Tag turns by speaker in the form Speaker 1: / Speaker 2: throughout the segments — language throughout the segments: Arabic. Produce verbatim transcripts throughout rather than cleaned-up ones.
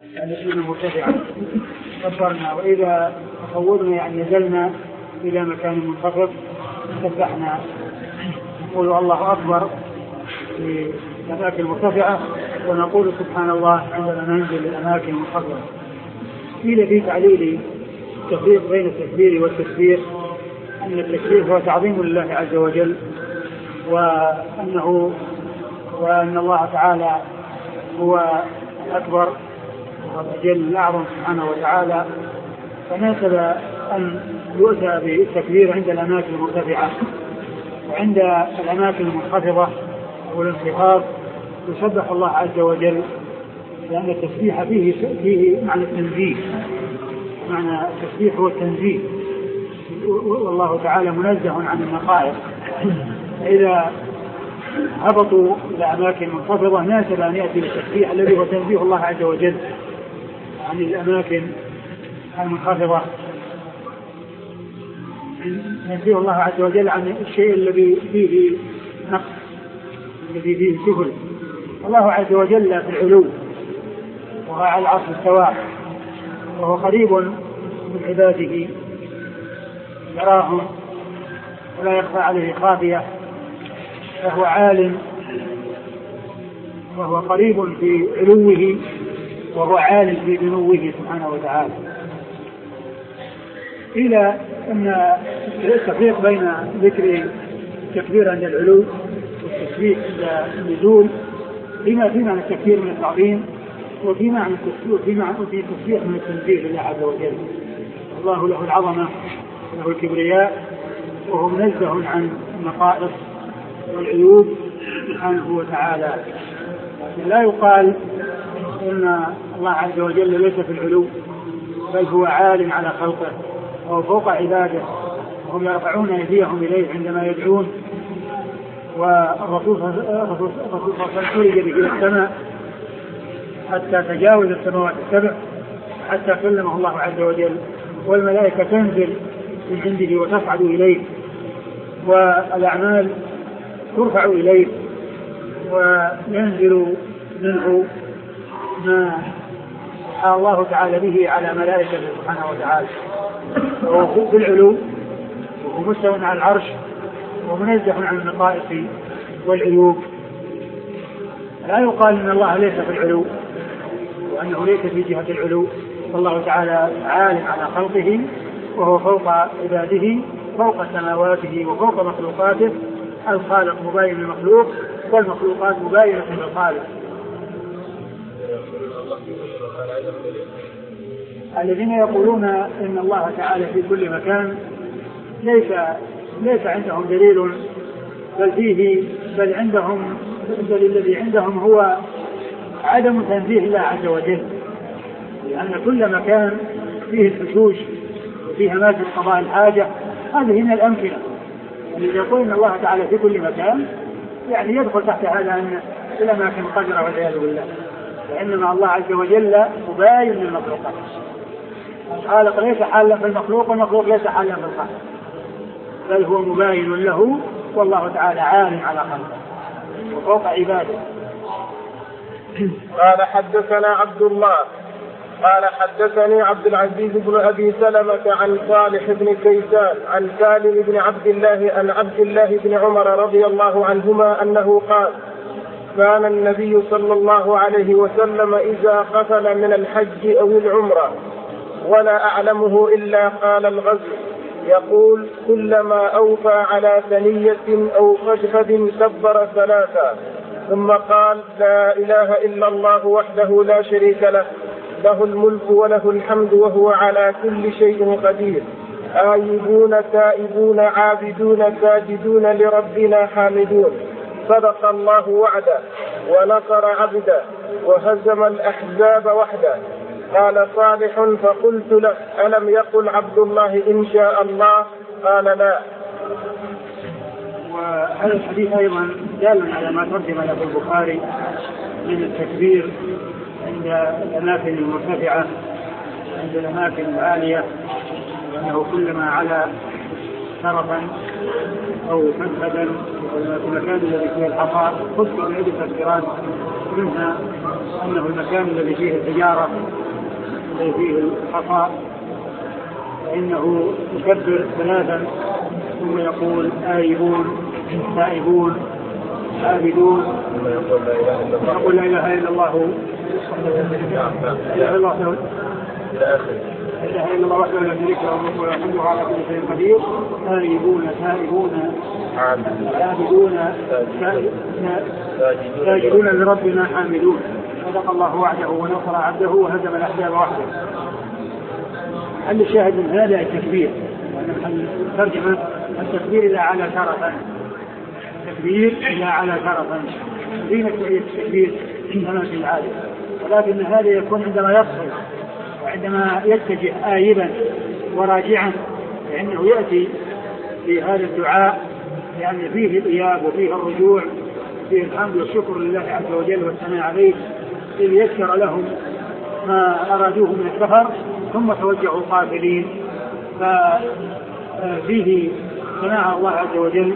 Speaker 1: يعني الأماكن المرتفعة كبرنا، وإذا تصورنا يعني نزلنا إلى مكان منخفض سبحنا نقول الله أكبر في الأماكن المرتفعة، ونقول سبحان الله عندما ننزل للأماكن المنخفضة. قيل في تعليل التفريق بين التكبير والتسبيح أن التكبير هو تعظيم لله عز وجل، وأنه وأن الله تعالى هو الأكبر والأجل الأعظم سبحانه وتعالى، فناسب أن يؤتى بالتكبير عند الأماكن المرتفعة، وعند الأماكن المنخفضة والانخفاض يسبح الله عز وجل، لأن التسبيح فيه فيه معنى التنزيه، معنى التسبيح هو التنزيه، والله تعالى منزه عن النقائص. إذا هبطوا إلى أماكن منخفضة ناسب أن يأتي بالتسبيح الذي هو تنزيه الله عز وجل عن الأماكن المنخفضة، تنزيه الله عز وجل عن الشيء الذي فيه نقص، الذي فيه سفل. الله عز وجل في العلو وهو على العرش استوى، وهو قريب من عباده يراهم ولا يخفى عليه خافية، فهو عالم وهو قريب في علوه وهو عالم في دنوه سبحانه وتعالى. إلى أن التفريق بين ذكر التكبير عند العلو والتسبيح عند النزول فيما في معنى التكبير من التعظيم، وفي معنى التسبيح من التنزيه لله عز وجل. الله له العظمة وله الكبرياء، وهو منزه عن النقائص والعيوب سبحانه وتعالى. لكن لا يقال إن الله عز وجل ليس في العلو، بل هو عال على خلقه وهو فوق عباده، وهم يرفعون أيديهم إليه عندما يدعون. والرسول صلى الله عليه وسلم إلى السماء حتى تجاوز السماوات السبع، حتى كلمه الله عز وجل، والملائكة تنزل من عنده وتصعد إليه، والأعمال ترفع إليه وينزل منه ما سبحان الله تعالى به على ملائكته سبحانه وتعالى. وهو في العلو وهو مستوى على العرش ومنزه عن النقائص والعيوب. لا يقال ان الله ليس في العلو وانه ليس في جهة العلو، فالله تعالى عال على خلقه وهو فوق عباده، فوق سماواته وفوق مخلوقاته. الخالق مباين للمخلوق والمخلوقات مباينة للخالق. الذين يقولون ان الله تعالى في كل مكان ليس ليس عندهم دليل، بل فيه بل عندهم بل الذي عندهم هو عدم تنزيه الله عز وجل، لأن كل مكان فيه الحشوش وفيه أماكن قضاء الحاجة، هذه من الأمكنة. الذي يقول ان الله تعالى في كل مكان يعني يدخل تحت هذا أن الأماكن قدرة والعياذ بالله، وإنما الله عز وجل مباين للمخلوقات. الخالق ليس حالا في المخلوق والمخلوق ليس حالا في الخالق، بل هو مباين له، والله تعالى عالم على خلقه وفوق عباده.
Speaker 2: قال حدثنا عبد الله قال حدثني عبد العزيز بن أبي سلمة عن صالح بن كيسان عن سالم بن عبد الله عن عبد الله بن عمر رضي الله عنهما أنه قال: كان النبي صلى الله عليه وسلم إذا قفل من الحج أو العمرة ولا أعلمه إلا قال الغزو، يقول: كلما أوفى على ثنية أو خشفة كبر ثلاثا، ثم قال: لا إله إلا الله وحده لا شريك له، له الملك وله الحمد وهو على كل شيء قدير، آيبون تائبون عابدون ساجدون لربنا حامدون، صدق الله وعده ونصر عبده وهزم الأحزاب وحده. قال صالح: فقلت له: ألم يقل عبد الله إن شاء الله؟ قال: لا.
Speaker 1: وهذا الحديث أيضا دال على ما ترجم له البخاري من التكبير عند الأماكن المرتفعة، عند الأماكن العالية، أنه كلما على شرفا أو منفذا في المكان الذي فيه الحصى خذ بعدة تكبيرات، منها أنه المكان الذي فيه الحجارة الذي فيه الحصى فإنه يكبر ثلاثا ثم يقول آيبون تائبون عابدون يقول لا إله إلا الله لا إله إلا الله
Speaker 2: إلى آخره
Speaker 1: لا إله إلا الله وحده لا شريك له الملك وله الحمد على كل شيء قدير آيبون تائبون عابدون ساجدون لربنا حامدون صدق الله وعده ونصر عبده وهزم الأحزاب وحده. هل الشاهد من هذا التكبير ترجمة التكبير إلى على شرفا التكبير إلى على شرفا دينة التكبير كما في العادة ولكن هذا يكون عندما يصل وعندما يتجه آيبا وراجعا لأنه يأتي في هذا الدعاء يعني فيه الإياب وفيه الرجوع فيه الحمد والشكر لله عز وجل والثناء عليه إذ يسر لهم ما أرادوه من السفر ثم توجهوا قافلين ففيه ثناء الله عز وجل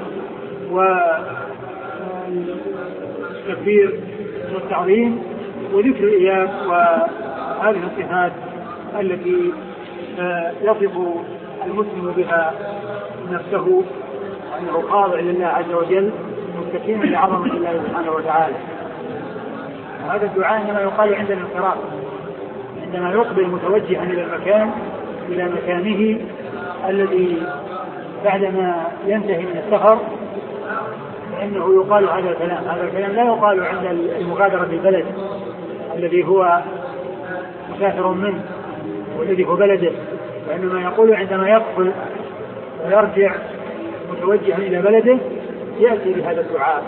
Speaker 1: والتكبير والتعظيم وذكر الإياب وهذه الصفات التي يصف المسلم بها نفسه أنه خاضع لله عز وجل مستكين لعظمة الله سبحانه وتعالى. هذا الدعاء إنما يقال عند الانصراف عندما يقبل متوجها إلى المكان إلى مكانه الذي بعدما ينتهي من السفر فإنه يقال هذا الكلام. هذا الكلام لا يقال عند المغادرة بالبلد الذي هو مسافر منه والذي هو بلده وإنما يقول عندما يقبل ويرجع متوجها إلى بلده يأتي بهذا الدعاء.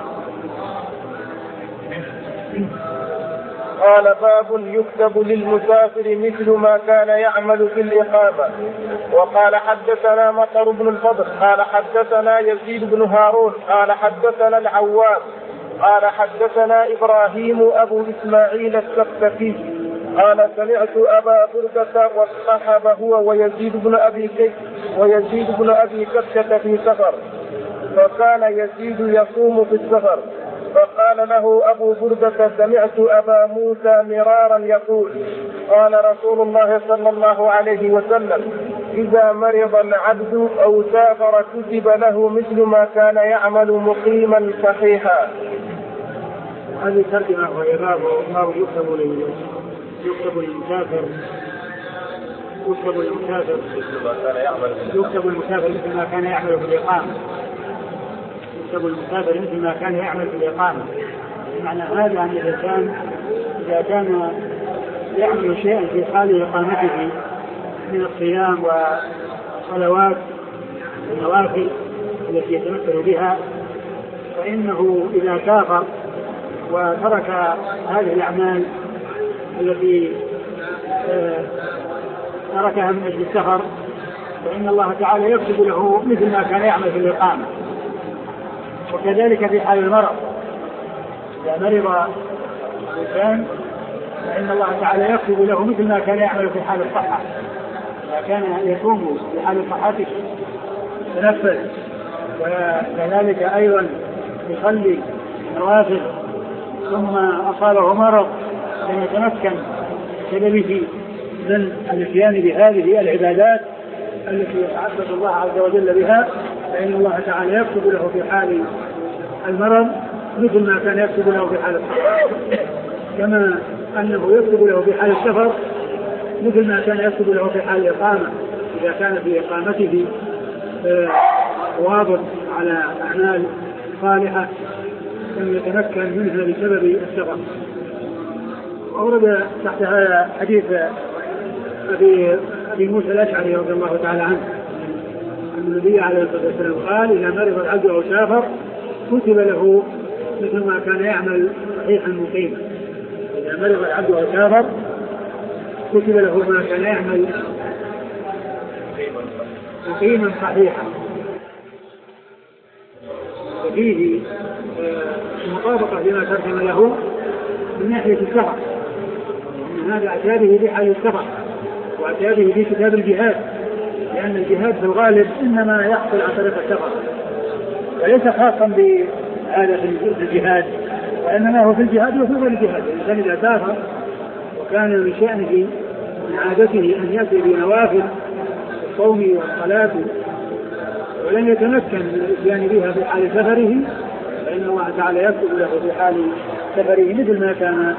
Speaker 2: قال باب يكتب للمسافر مثل ما كان يعمل في الإقامة. وقال حدثنا مطر بن الفضل قال حدثنا يزيد بن هارون قال حدثنا العوام قال حدثنا إبراهيم أبو إسماعيل السقفي قال سمعت أبا بردة واصطحب هو ويزيد بن أبي كبشة ويزيد بن أبي كبشة في سفر فكان يزيد يصوم في السفر فقال له أبو بردة سمعت أبا موسى مرارا يقول قال رسول الله صلى الله عليه وسلم إذا مرض العبد أو سافر كتب له مثل ما كان يعمل مقيما صحيحا.
Speaker 1: هذه ترجمة وهي باب يكتب يكتب للمسافر يكتب للمسافر يكتب المسافر مثل ما كان يعمل في الإقامة يكتب المسافر مثل ما كان يعمل في الإقامة. معنى هذا أن الإنسان إذا كان يعمل شيئا في حال إقامته من الصيام والصلوات والنوافل التي يتمثل بها فإنه إذا سافر وترك هذه الأعمال التي تركها من أجل السفر فإن الله تعالى يكتب له مثل ما كان يعمل في الإقامة. وكذلك في حال المرض إذا مرض الإنسان فإن الله تعالى يكتب له مثل ما كان يعمل في حال الصحة. إذا كان يصوم في حال صحته يتنفس وكذلك أيضا يصلي نوافل ثم أصابه مرض لم يتمكن سببه من الاتيان بهذه العبادات التي يتعبد الله عز وجل بها فإن الله تعالى يكتب له في حال المرض مثل ما كان يكتب له في حال الصحة كما أنه يكتب له في حال السفر مثل ما كان يكتب له في حال الإقامة إذا كان في إقامته واضح على أعمال صالحة لم يتمكن منها بسبب السفر. أورد تحت هذا حديث أبي, أبي موسى الأشعري رضي الله تعالى عنه أن النبي عليه الصلاة والسلام قال إذا مرض العبد أو سافر كتب له مثل ما كان يعمل صحيحا مقيما. إذا مرض العبد أو سافر كتب له ما كان يعمل مقيما صحيحا. ففيه مطابقة لما ترجم له من ناحية السفر أن هذا أتى في حال السفر وأتى في كتاب الجهاد لأن الجهاد في الغالب إنما يحصل عن طريق السفر وليس خاصا بهذا في الجهاد وإنما هو في الجهاد وفي غير الجهاد الإنسان إذا سافر وكان من شأنه من عادته أن يأتي بنوافل الصوم والصلاة ولم يتمكن من الإتيان بها في حال سفره، فإن الله تعالى يكتب له في حال سفره مثل ما كان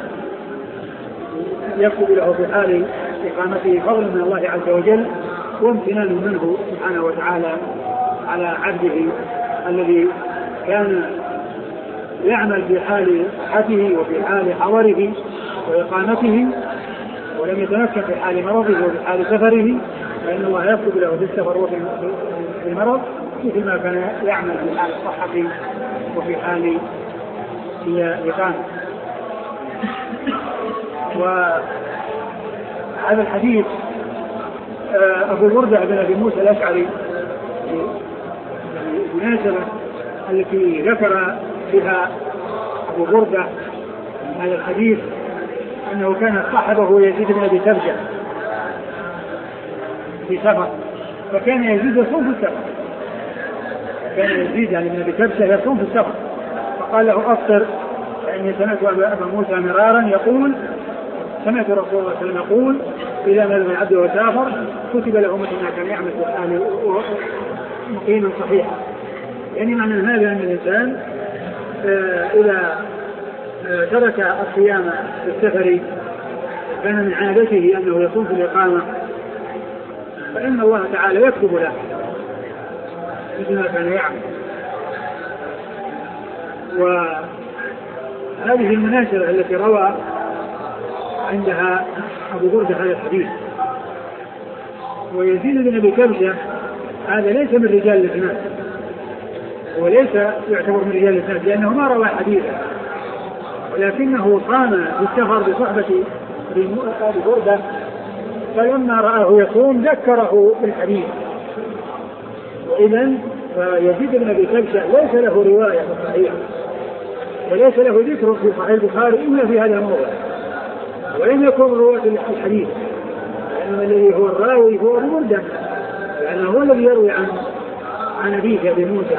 Speaker 1: يكتب له في حال إقامته فضل من الله عز وجل وامتنان منه سبحانه وتعالى على عبده الذي كان يعمل في حال صحته وفي حال حضره وإقامته ولم يتمكن في حال مرضه وفي حال سفره، فإن الله يكتب له في السفر وفي المرض مثل ما كان يعمل في حال الصحة وفي حال الإقامة. وهذا الحديث أبو بردة بن أبي موسى الأشعري المناسبة التي ذكر بها أبو بردة من هذا الحديث أنه كان صاحبه يزيد بن أبي كبشة في سفر، فكان يزيد يصوم في السفر، كان يزيد يعني بن أبي كبشة يصوم في السفر، فقال له أفطر يعني سمعت أبا موسى مرارا يقول سمعت رسول الله صلى الله عليه وسلم يقول إذا مال من عبده وسافر كتب له مثل ما كان يعمل في حاله مقيما صحيحا. يعني معنى هذا أن الإنسان إذا ترك الصيام في السفر كان من عادته أنه يصوم في الإقامة فإن الله تعالى يكتب له مثل ما كان يعمل. وهذه المناسبة التي روى عندها أبو بردة هذا الحديث. ويزيد بن أبي كبشة هذا ليس من رجال الإسناد وليس يعتبر من رجال الإسناد لأنه ما روى حديثا، ولكنه قام في السفر بصحبة أبي بردة فلما رآه يصوم ذكره بالحديث. وإذن فيزيد بن أبي كبشة ليس له رواية في الصحيح وليس له ذكر في صحيح البخاري إلا في هذا الموضع، ولم يكن رواة الحديث لأن الذي هو الراوي هو أبو بردة لأنه هو الذي يروي عن عن أبيه أبي موسى،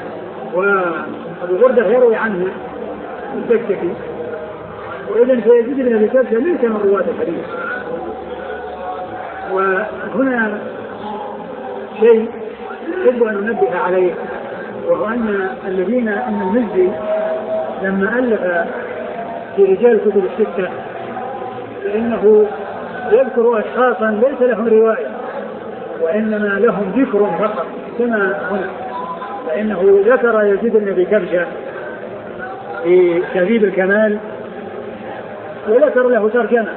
Speaker 1: وأبو بردة يروي عنه السكتي. وإذن فيزيد بن أبي كبشة ليس من رواة الحديث. وهنا شيء يجب أن ننبه عليه، وهو أن الذين أن المزي لما ألف في رجال كتب الستة فإنه يذكر أشخاصا ليس لهم رواية وإنما لهم ذكر فقط كما هنا، فإنه ذكر يزيد بن أبي كبشة في تهذيب الكمال وذكر له ترجمة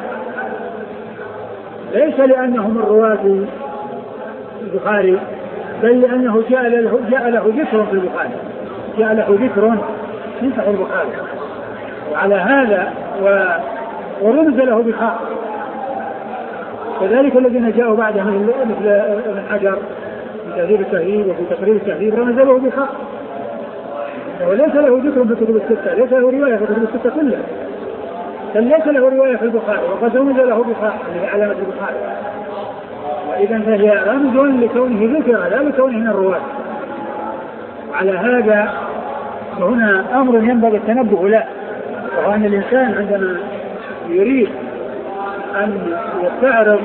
Speaker 1: ليس لأنه من رواة البخاري بل لأنه جاء له, جاء له ذكر في البخاري، جاء له ذكر من صحيح البخاري، وعلى هذا ورمز له بخاء. كذلك الذين جاءوا بعده مثل ابن حجر في تهذيب التهذيب وفي تقريب التهذيب رمز له بخاء، وليس له ذكر في كتب الستة، ليس له رواية في كتب الستة كلها، بل ليس له رواية في البخاري وقد رمز له بخاء اللي هي علامة البخاري. وإذا فهي رمز لكونه ذكر لا لكونه من الرواة. وعلى هذا فهنا أمر ينبغي التنبه له، وهو أن الإنسان عندما يريد أن يستعرض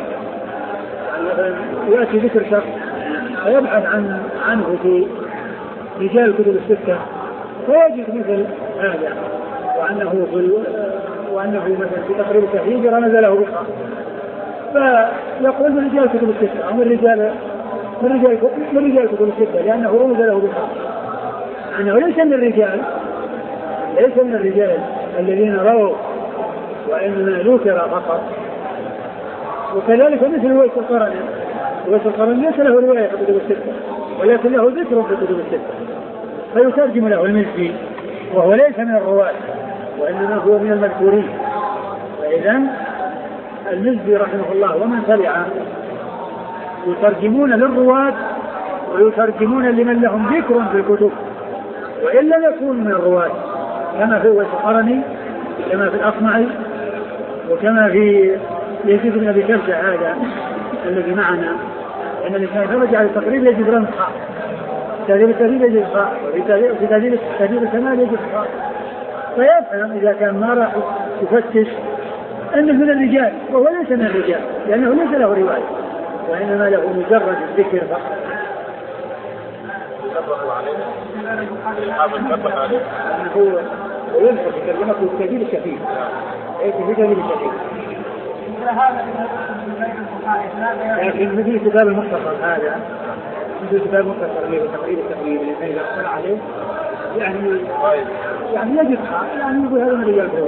Speaker 1: يأتي ذكر شخص فيبحث عن عنه في رجال كتب الستة فيجد مثل هذا، وأنه في وأنه مثلا في تقريب التهذيب رمز له بخاء، فيقول من رجال كتب الستة أو من رجال من رجال من رجال كتب الستة لأنه رمز له بخاء، أنه ليس من الرجال ليس من الرجال الذين رووا وإنما ذكر فقط. وكذلك مثل ويس القرني، ويس القرني ليس له رواية في كتب الستة ولكن له ذكر في كتب الستة فيترجم له المزي وهو ليس من الرواة وإنما هو من المذكورين. فإذا المزي رحمه الله ومن تبعه يترجمون للرواة ويترجمون لمن لهم ذكر في الكتب وإن لم يكون من الرواة، كما في ويس القرني كما في الأصمعي وكما في يزيد بن أبي كبشة هذا الذي معنا، أن الإنسان يترجع على التقريب يجد رمز خاء، تهذيب التهذيب يجد خاء، وفي تهذيب الكمال يجد خاء، فيفهم إذا كان ما راح تفتش أنه من الرجال، وهو ليس من الرجال لأنه ليس له رواية، وإنما له مجرد الذكر فقط. هو وينفع يترجمه في التأويل الكثير، أي في التأويل الكثير. لكن مثل كتاب المختصر هذا، مثل كتاب المختصر اللي تقريب التقريب اللي كان يقول عليه، يعني يعني يجب يعني يقول هذا من رجال الدول.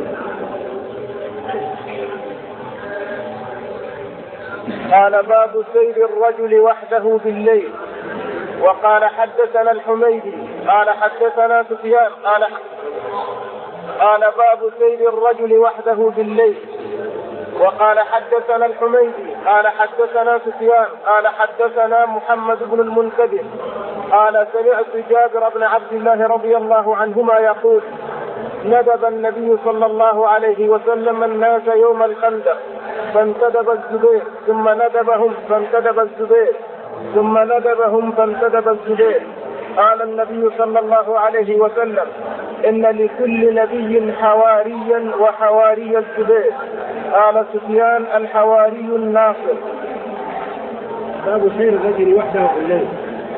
Speaker 2: قال باب سير الرجل وحده بالليل. وقال حدثنا الحميدي قال حدثنا سفيان قال قال باب سير الرجل وحده بالليل. وقال حدثنا الحميدي قال حدثنا سفيان قال حدثنا محمد بن المنكدر قال سمعت جابر بن عبد الله رضي الله عنهما يقول ندب النبي صلى الله عليه وسلم الناس يوم الخندق فانتدب الزبير ثم ندبهم فانتدب الزبير ثم ندبهم فانتدب الزبير. قال النبي صلى الله عليه وسلم إن لكل نبي حواريا وحواري الزبير. قال سفيان الحواري الناصر.
Speaker 1: باب سير الرجل وحده في الليل.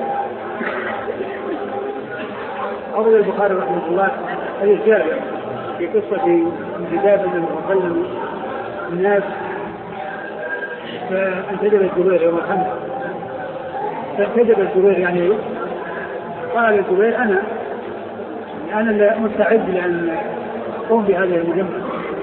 Speaker 1: أخرج البخاري رحمه الله حديث جابر في قصة انتداب النبي صلى الله عليه وسلم الناس فانتدب الزبير يوم الخندق. فانتدب الزبير يعني قال الزبير أنا أنا مستعد لأن أقوم بهذه المهمة.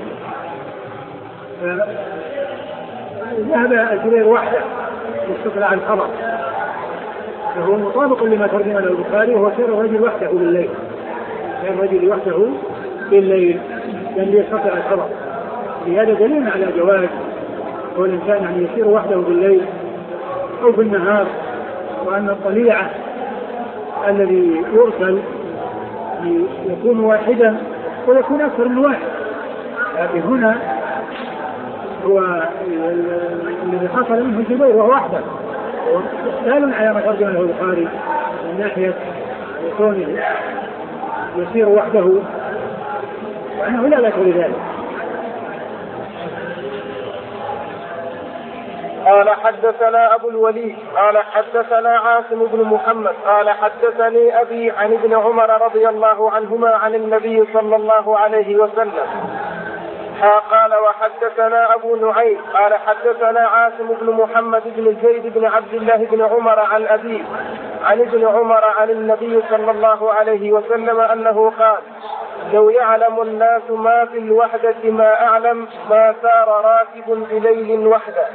Speaker 1: ذهب الزبير وحده واستطلع الخبر، فهو مطابق لما ترجم له البخاري، وهو سير الرجل وحده بالليل. سير الرجل وحده بالليل لأن يستطلع الخبر. لهذا دليل على جواز والإنسان أن يسير وحده بالليل أو في النهار، وأن الطليعة الذي يرسل يكون واحدا ويكون أكثر من واحد. لكن هنا هو الذي حصل منه الزبير وهو وحده، دال على ما ترجم له البخاري من ناحية كونه يسير وحده وأنه لا بأس بذلك.
Speaker 2: قال حدثنا أبو الوليد قال حدثنا عاصم بن محمد قال حدثني أبي عن ابن عمر رضي الله عنهما عن النبي صلى الله عليه وسلم. قال وحدثنا أبو نعيم قال حدثنا عاصم بن محمد بن زيد بن عبد الله بن عمر عن أبيه عن ابن عمر عن النبي صلى الله عليه وسلم أنه قال لو يعلم الناس ما في الوحدة ما أعلم ما سار راكب بليل وحده.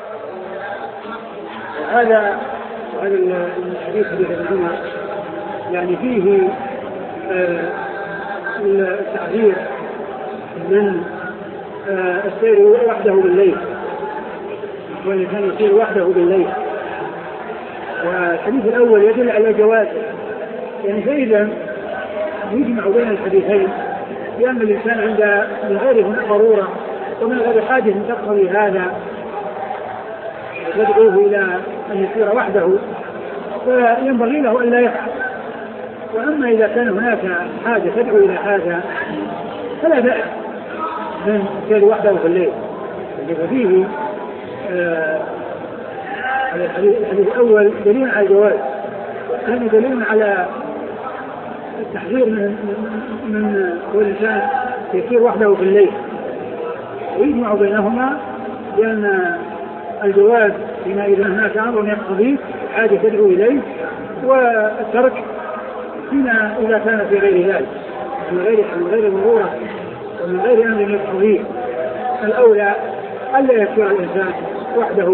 Speaker 1: هذا هذا الحديث ابن عمر يعني فيه آه التحذير من آه السير وحده بالليل، والإنسان يسير وحده بالليل. والحديث الأول يدل على جوازه، يعني فإذا يجمع بين الحديثين لأن الإنسان عند من غيره ضرورة ومن غير حاجة تقتضي هذا يدعوه إلى أن يسير وحده فينبغي له أن لا يفعل. وأما إذا كان هناك حاجة تدعو إلى هذا فلا بأس من السير وحده في الليل. اللي فيه آه الحديث الأول دليل على الجواز، والثاني دليل على التحذير من من الإنسان يسير وحده في الليل، ويجمع بينهما لأن الجواز فيما إذا هناك أمر يقتضيه حاجة تدعو إليه، والترك فيما إذا كان في غير ذلك من غير من غير ضرورة ومن غير أمر يقتضيه. الأولى ألا يسير الإنسان وحده.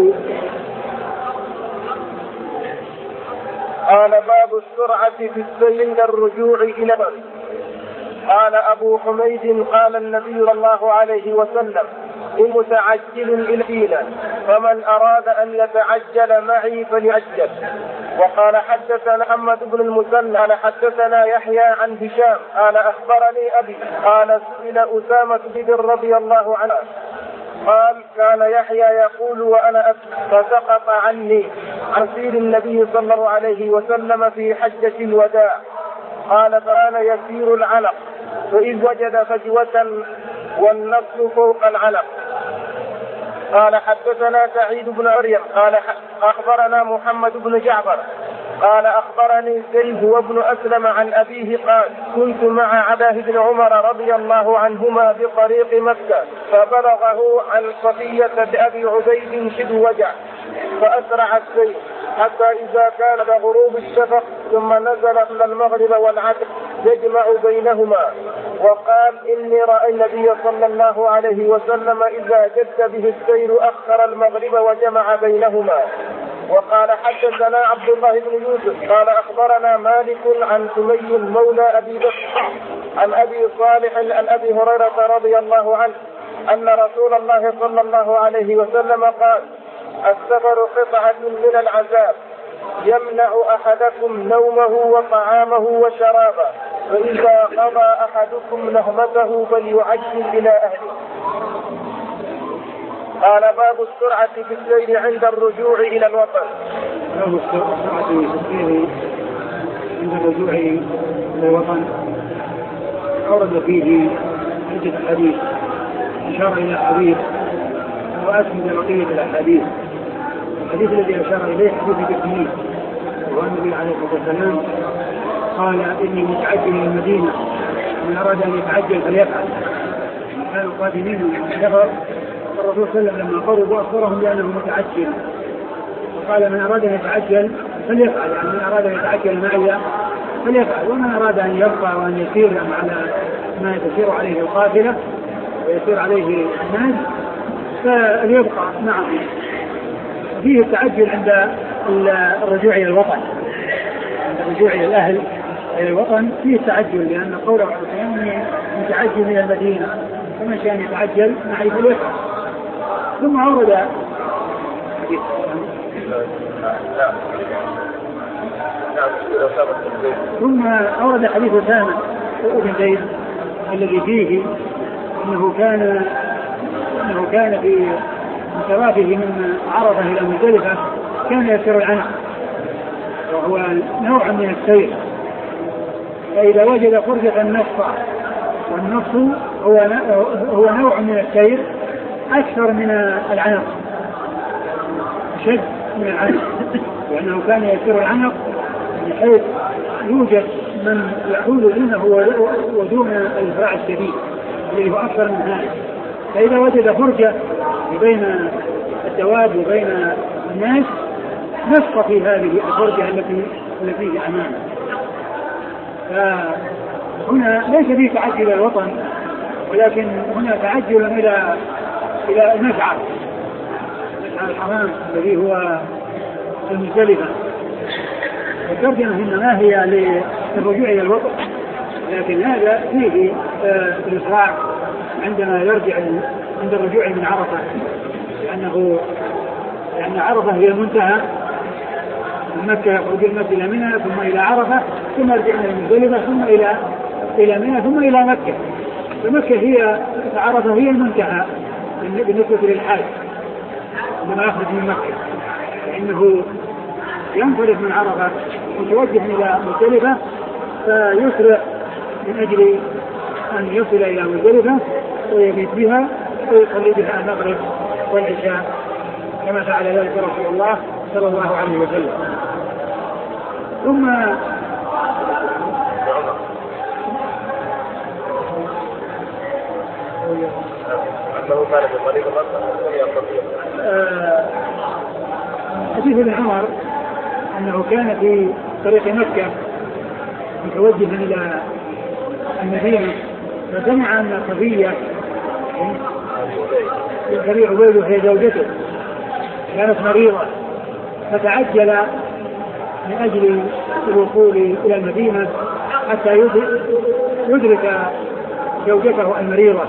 Speaker 2: قال باب السرعة في السير إلى الرجوع إلى بر. قال أبو حميد قال النبي صلى الله عليه وسلم إن متعجل إلينا فمن أراد أن يتعجل معي فليعجل. وقال حدثنا محمد بن المثنى قال حدثنا يحيى عن هشام قال أخبرني أبي قال سئل أسامة بن رضي الله عنه قال كان يحيى يقول وأنا أسمع فسقط عني عن سير النبي صلى الله عليه وسلم في حجة الوداع. قال فأنا يسير العلق فإذ وجد فجوة والنصل فوق العنق. قال حدثنا سعيد بن مريم قال أخبرنا محمد بن جعفر قال أخبرني زيد وابن أسلم عن أبيه قال كنت مع عباه بن عمر رضي الله عنهما بطريق مكة فبلغه عن صفية أبي عبيد شد وجع فأسرع السير حتى إذا كان بغروب الشفق ثم نزل إلى المغرب والعصر يجمع بينهما وقال إني رأى النبي صلى الله عليه وسلم إذا جد به السير أخر المغرب وجمع بينهما. وقال حدثنا عبد الله بن يوسف قال أخبرنا مالك عن سمي مولى أبي بكر عن أبي صالح عن أبي هريرة رضي الله عنه أن رسول الله صلى الله عليه وسلم قال السفر قطعة من العذاب يمنع أحدكم نومه وطعامه وشرابه فإذا قضى أحدكم نهمته فليعجل إلى أهله. قال باب السرعة في السير عند الرجوع إلى الوطن.
Speaker 1: باب السرعة في السير عند الرجوع إلى الوطن أورد فيه عدة حديث أشار إلى حديث وأسند بقية الأحاديث. الحديث الذي أشار إليه حديث التسمية وهو النبي عليه الصلاة والسلام قال إني متعجل إلى المدينة من أراد أن يتعجل فليفعل. كانوا قادمين من السفر الرسول صلى الله عليه وسلم لما قربوا أخبرهم بأنه متعجل وقال من أراد أن يتعجل فليفعل يعني من أراد أن يتعجل معي فليفعل ومن أراد أن يبقى وأن يسير على ما تسير عليه القافلة ويسير عليه الناس فليبقى معه. فيه التعجل عند الرجوع إلى الوطن عند الرجوع إلى الأهل إلى الوطن فيه التعجل لأن قوله عليه السلام متعجل من المدينة فمن كان يتعجل معي فليفعل. ثم أورد ثم أورد حديث أسامة بن زيد الذي فيه أنه كان أنه كان في انصرافه من عرفة إلى مزدلفة كان يسير العنق وهو نوع من السير فإذا وجد فرجة النص والنص هو هو نوع من السير أكثر من العنق شد من العنق لأنه كان يسير العنق بحيث يوجد من يحول دونه ودون الإسراع الشديد الذي هو أكثر من هذا. فإذا وجد فرجة بين الدواب وبين الناس نصف في هذه الفرجة التي التي أمامه. فهنا ليس فيه تعجل إلى الوطن ولكن هنا تعجل إلى إلى المشعر مشعر الحرام الذي هو المزدلفة. الترجمة إنما هي للرجوع إلى الوطن لكن هذا فيه الإسراع عندما يرجع عند الرجوع من عرفة لأنه لأن عرفة هي المنتهى من مكة يخرج المسجد إلى منى ثم إلى عرفة ثم يرجع إلى المزدلفة ثم إلى إلى منى ثم إلى مكة. فمكة هي عرفة هي المنتهى بالنسبة للحاج عندما يخرج من مكة لأنه ينطلق من عرفة متوجه إلى مزدلفة فيسرع من أجل أن يصل إلى مزدلفة ويبيت بها ويصلي بها المغرب والعشاء كما فعل ذلك رسول الله صلى الله عليه وسلم. ثم حديث ابن عمر أنه كان في طريق مكة متوجها إلى المدينة فسمع أن صفية بنت أبي عبيد وهي زوجته كانت مريضة فتعجل من أجل الوصول إلى المدينة حتى يدرك زوجته المريضة.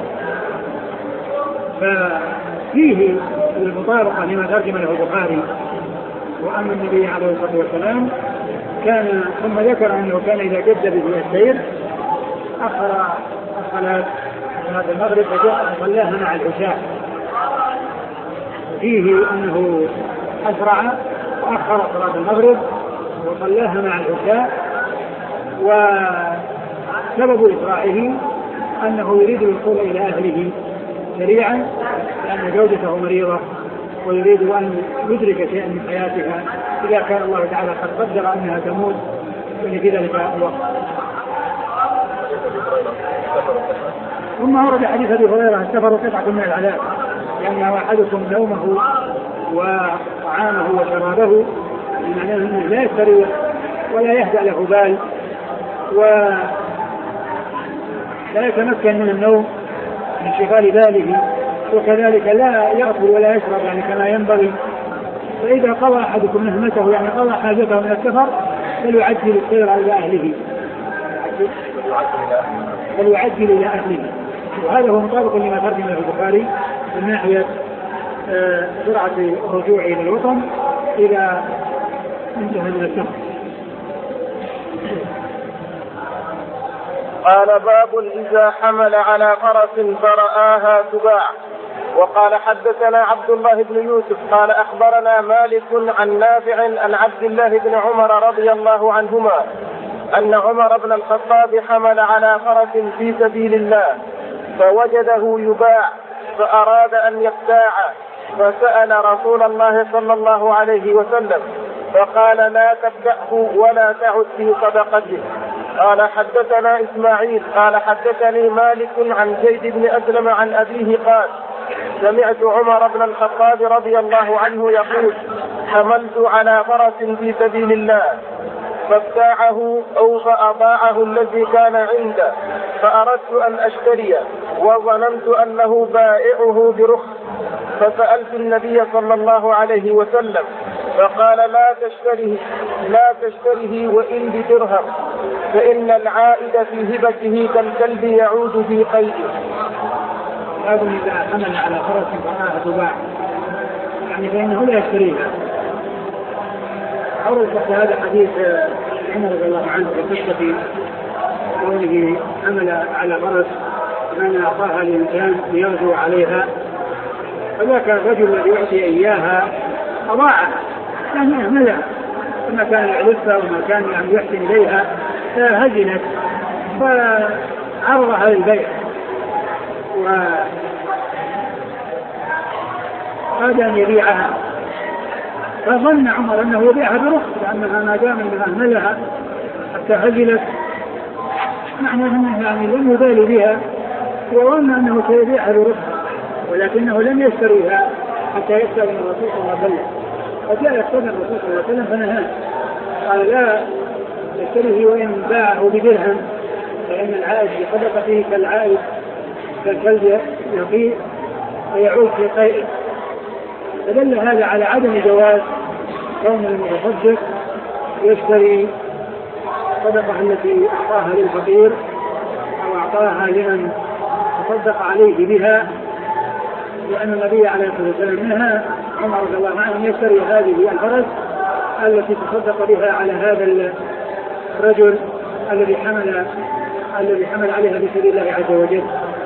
Speaker 1: ففيه المطابقة لما ترجم له البخاري وأن النبي عليه الصلاة والسلام كان ثم ذكر أنه كان إذا جد به السير أخر الصلاة صلاة المغرب وجاء صلاها مع العشاء. فيه أنه أسرع وأخر صلاة المغرب وصلاها مع العشاء وسبب إسراعه أنه يريد الوصول إلى أهله سريعا لأن زوجته مريضة ويريد أن يدرك شيئا من حياتها إذا كان الله تعالى قد قدر أنها تموت في ذلك الوقت. ثم ورد حديث أبي هريرة السفر قطعة من العذاب لأن أحدكم نومه وطعامه وشرابه بمعنى أنه لا يستريح ولا يهدأ له بال ولا يتمكن من النوم من شغال باله وكذلك لا يأكل ولا يشرب يعني كما ينبغي. فإذا قضى أحدكم مهمته يعني قضى حاجته من السفر فليعجل السير إلى أهله فليعجل إلى أهله. وهذا هو مطابق لما ترجمه البخاري من ناحية سرعة الرجوع إلى الوطن إذا انتهى من السفر.
Speaker 2: قال باب إذا حمل على فرس فرآها تباع. وقال حدثنا عبد الله بن يوسف قال أخبرنا مالك عن نافع عن عبد الله بن عمر رضي الله عنهما أن عمر بن الخطاب حمل على فرس في سبيل الله فوجده يباع فأراد أن يبتاعه فسأل رسول الله صلى الله عليه وسلم فقال لا تبدأه ولا تعد في صدقته. قال حدثنا إسماعيل قال حدثني مالك عن زيد بن أسلم عن أبيه قال سمعت عمر بن الخطاب رضي الله عنه يقول حملت على فرس في سبيل الله فابتاعه أو فأضاعه الذي كان عنده فأردت أن أشتريه وظننت أنه بائعه برخص فسألت النبي صلى الله عليه وسلم فقال لا تشتره لا تشتره وإن بدرهم فإن العائد في هبته كالكلب يعود في قيده.
Speaker 1: هذا إذا حمل على فرس فرآها تباع يعني فإنه لا يشتريها. أول فقط هذا حديث عمر رضي الله عنه بقصة كونه حمل على فرس من أعطاها الإنسان ليغزو عليها فذاك الرجل الذي يعطي إياها أضاعها يعني أهملها وما كان يعرفها وما كان يعني يحسن إليها فهزلت فعرضها للبيع وأراد أن يبيعها فظن عمر أنه يبيعها برخص لأنها ما دام أنها أهملها حتى هزلت معنى أنه يعني لم يبالي بها وظن أنه سيبيعها برخص ولكنه لم يشتريها حتى يسأل الرسول صلى الله عليه وسلم فجاء يستأذن الرسول صلى الله عليه وسلم فنهاه قال لا يشتريه وإن باعه بدرهم فإن العائد بصدقته كالعائد كالكلب يقيء ويعود في قيئه. فدل هذا على عدم جواز كون المتصدق يشتري الصدقة التي أعطاها للفقير أو أعطاها لمن تصدق عليه بها لأن النبي عليه الصلاة والسلام منها عمر رضي الله عنه يشتري هذه الفرس التي تصدق بها على هذا الرجل الذي حمل الذي حمل عليها بسبيل الله عز وجل.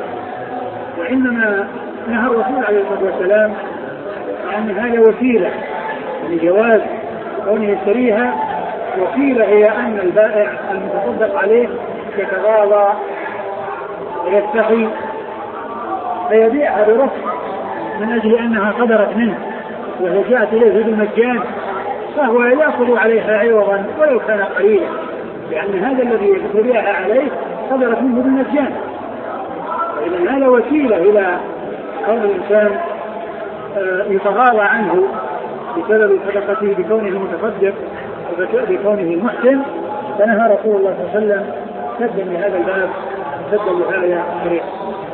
Speaker 1: وإنما نهى الرسول عليه الصلاة والسلام أن هذا وسيلة لجواز كونه يشتريها وسيلة هي أن البائع المتصدق عليه يتغاضى ويستحي فيبيعها برخص من أجل أنها قدرت منه وهي جاءت إليه بالمجان فهو يأخذ عليها عوضا ولو كان قليلا لأن هذا الذي يبيعها عليه قدرت منه بالمجان. إذن هذا وسيلة إلى كون الإنسان يتغاضى عنه بسبب صدقته بكونه متصدق وبكونه محسن فنهى رسول الله صلى الله عليه وسلم سدا لهذا الباب سدا لهذا الطريق.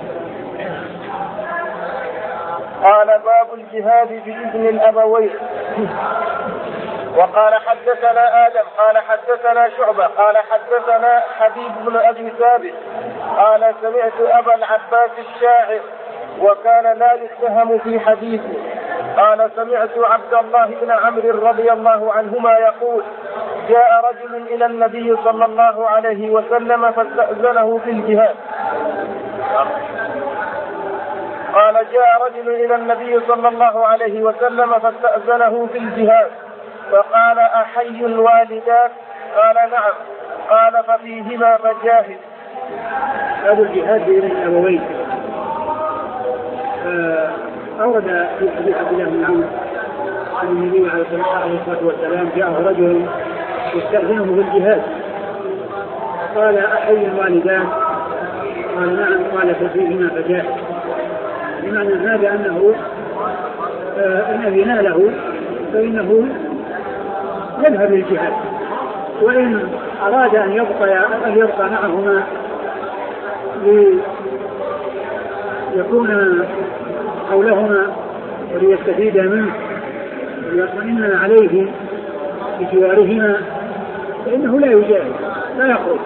Speaker 2: قال باب الجهاد بإذن الأبوين. وقال حدثنا آدم قال حدثنا شعبة قال حدثنا حبيب بن أبي ثابت قال سمعت أبا العباس الشاعر وكان لا يتهم في حديثه قال سمعت عبد الله بن عمرو رضي الله عنهما يقول جاء رجل إلى النبي صلى الله عليه وسلم فاستأذنه في الجهاد. قال جاء رجل إلى النبي صلى الله عليه وسلم فاستأذنه في الجهاد فقال أحي الوالدات؟ قال نعم. قال ففيهما فجاهد
Speaker 1: باب الجهاد بين الأبوين. أورد في حديث عبد الله بن عمرو أن النبي عليه الصلاة والسلام جاءه رجل يستأذنه بالجهاد، قال أحي الوالدان؟ قال نعم. قال ففيهما فجاهد. بمعنى هذا أنه إن أذن له فإنه يذهب للجهاد، وإن أراد أن يبقى أن يبقى معهما ليكون حولهما وليستفيد منه ويطمئن عليه بجوارهما فإنه لا يجاهد، لا يخرج.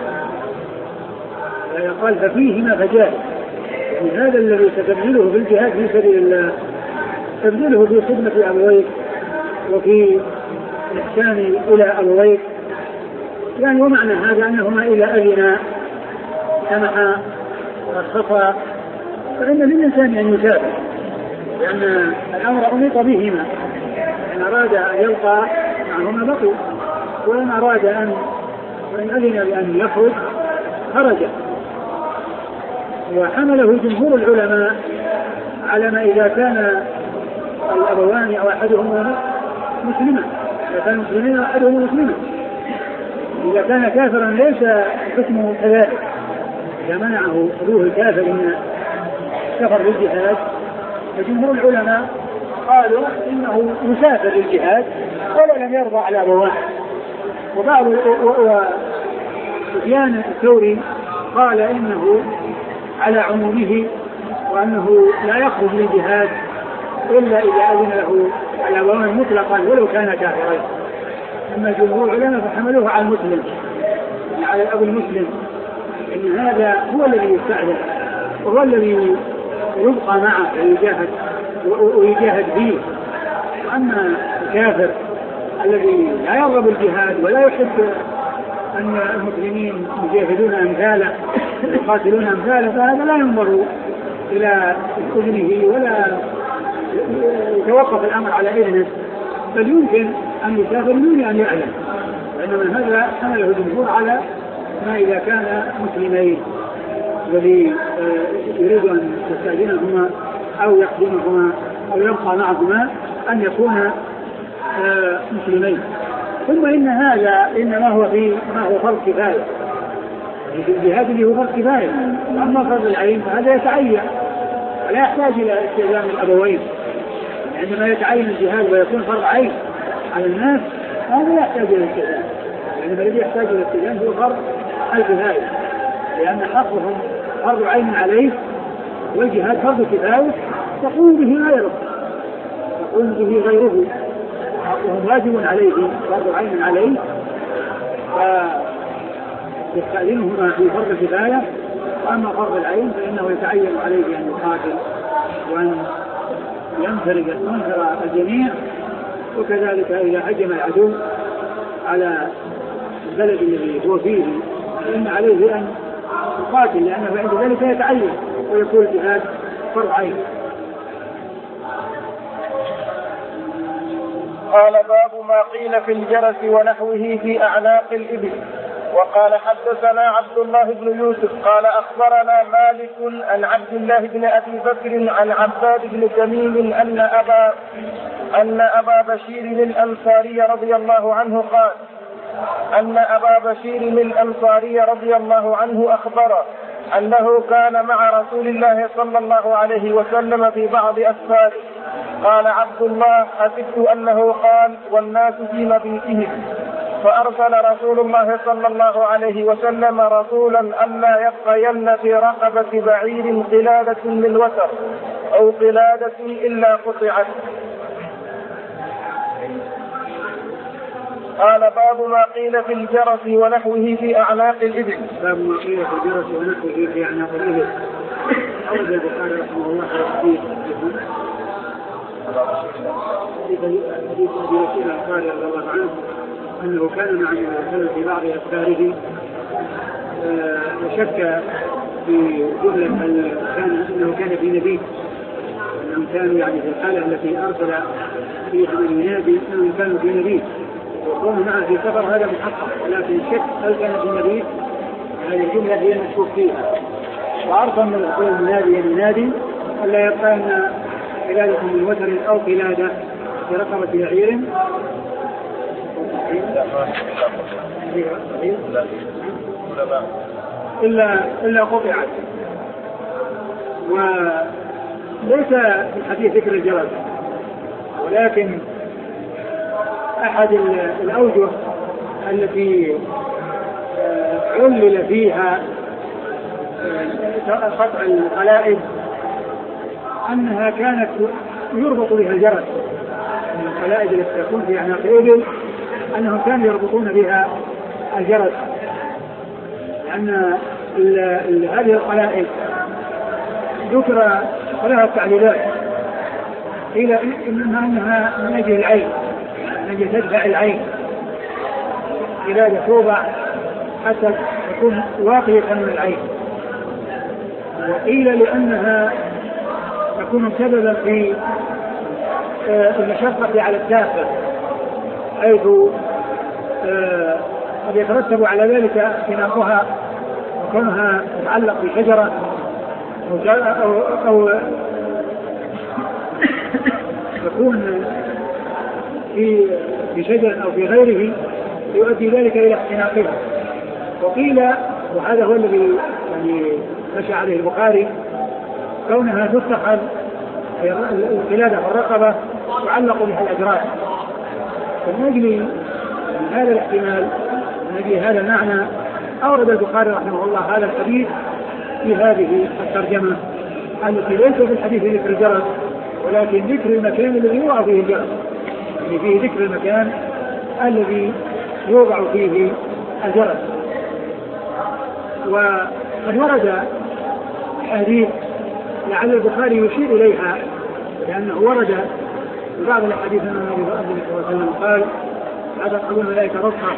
Speaker 1: قال ففيهما فجاهد، يعني هذا الذي ستبذله في الجهاد في سبيل الله تبذله في خدمة أبويك وفي الإحسان إلى أبويك. يعني ومعنى هذا أنهما إذا أذنا سمحا وصفا فإن للإنسان أن يتابع، لأن الأمر أنيط بهما، إن أراد أن يلقى معهما بقي، وإن أراد أن وإن أذن بأن يخرج خرج. وحمله جمهور العلماء على ما إذا كان الأبوان أو أحدهما مسلما، إذا كان مسلمين أو أحدهما مسلما. إذا كان كافرا ليس حكمه كذلك، إذا منعه أبوه الكافر من سفر للجهاد فجمهور العلماء قالوا إنه يسافر للجهاد ولا لم يرضى على أبواه. وبعض سفيان الثوري قال إنه على عمومه، وأنه لا يخرج للجهاد إلا إذا أذن له الأبوان مطلقا ولو كان كافرين. أما جمهور العلماء فحملوه على المسلم، يعني على الأب المسلم، إن هذا هو الذي يستأذن وهو الذي يبقى معه ويجاهد ويجاهد فيه. وأما الكافر الذي لا يرغب الجهاد ولا يحب أن المسلمين يجاهدون أمثاله يقاتلون أمثاله فهذا لا ينظر إلى إذنه ولا يتوقف الأمر على إذنه، بل يمكن أن يسافر دون أن يعلم. وإنما هذا حمله الجمهور على ما إذا كان مسلمين الذي يريد أن يستأذنهما أو يخدمهما أو يبقى معهما أن يكون مسلمين. ثم إن هذا إنما هو في ما هو فرض كفاية، في الجهاد اللي هو فرض كفاية. أما فرض العين فهذا يتعين ولا يحتاج إلى استئذان الأبوين. عندما يتعين الجهاد ويكون فرض عين على الناس هذا لا يحتاج إلى استئذان، يعني الذي يحتاج إلى الاستئذان هو فرض الكفاية، لأن حقهم فرض عين عليه والجهاد فرض كفاية تقوم به غيره تقوم به غيره حقهم واجب عليه فرض عين عليه فيستأذنهما في فرض الكفاية. وأما فرض العين فإنه يتعين عليه أن يقاتل وأن ينفرد ينفر الجميع. وكذلك إذا هجم العدو على البلد الذي هو فيه فإن عليه أن يقاتل، لأنه عند ذلك يتعين ويكون الجهاد فرض عين.
Speaker 2: قال باب ما قيل في الجرس ونحوه في أعناق الإبل. وقال حدثنا عبد الله بن يوسف قال أخبرنا مالك عن عبد الله بن أبي بكر عن عباد بن تميم أن أبا أن أبا بشير الأنصاري رضي الله عنه قال أن أبا بشير الأنصاري رضي الله عنه أخبر أنه كان مع رسول الله صلى الله عليه وسلم في بعض أسفاره. قال عبد الله حسبت أنه قال والناس في مبيتهم، فأرسل رسول الله صلى الله عليه وسلم رسولا ألا يبقين في رقبة بعير قلادة من وتر أو قلادة إلا قطعت. قال باب ما قيل في الجرس ونحوه في أعناق الإبل.
Speaker 1: باب ما قيل في الجرس ونحوه في أعناق الإبل. أرد البخاري رحمه الله حديث حديث أبي بشير الأنصاري رضي الله عنه أنه كان مع النبي صلى الله عليه وسلم في بعض أسفاره وشك في جملة كان أنه كان في نبي، أنهم كانوا يعني في الحالة التي أرسل فيها من ينادي أنهم كانوا في نبي وكونوا معه في سفر هذا محقق، ولكن الشك هل كان في نبي هذه الجملة هي المشكوك فيها. وأرضا من القول المنادي المنادي ألا يبقى أن قلادكم من وتر أو قلادة برقبة بعير إلا إلا قطعت. وليس في الحديث ذكر الجواز، ولكن أحد الأوجه التي علل فيها قطع القلائد أنها كانت يربط بها الجرس، القلائد التي تكون في أعناق الإبل أنهم كانوا يربطون بها الجرس، لأن هذه القلائد ذكر لها التعليلات إلى أنها من أجل العين، من أجل تدفع العين قلادة توضع حتى تكون واقية من العين، وقيل لأنها تكون سببا في المشقة على الدابة، حيث قد يترتب على ذلك اختناقها وكونها تتعلق بشجرة أو, أو تكون في بشجر أو في غيره يؤدي ذلك إلى اختناقها. وقيل وهذا هو الذي يعني مشى عليه البخاري كونها تتخذ القلادة والرقبة تعلق بها الأجراس. فمن أجل هذا الاحتمال من أجل هذا المعنى أورد البخاري رحمه الله هذا الحديث في هذه الترجمة التي ليس في الحديث ذكر الجرس، ولكن ذكر المكان الذي يوضع فيه الجرس، يعني فيه ذكر المكان الذي يوضع فيه الجرس. وقد ورد حديث لعل البخاري يشير إليها، لأنه ورد في بعض الحديث أن النبي صلى الله عليه وسلم قال لا تدخلوا الملائكة رصة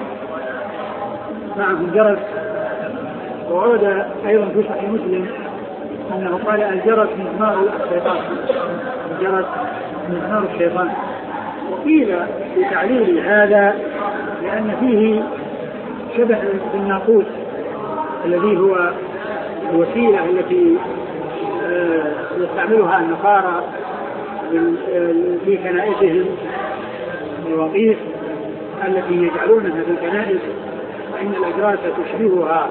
Speaker 1: معهم جرس. وورد أيضا في صحيح مسلم أنه قال الجرس مزمار الشيطان، الجرس مزمار الشيطان. وقيل في تعليل هذا لأن فيه شبه بالناقوس الذي هو الوسيلة التي يستعملها النصارى في كنائسهم، الوقيس التي يجعلونها في الكنائس، فإن الأجراس تشبهها.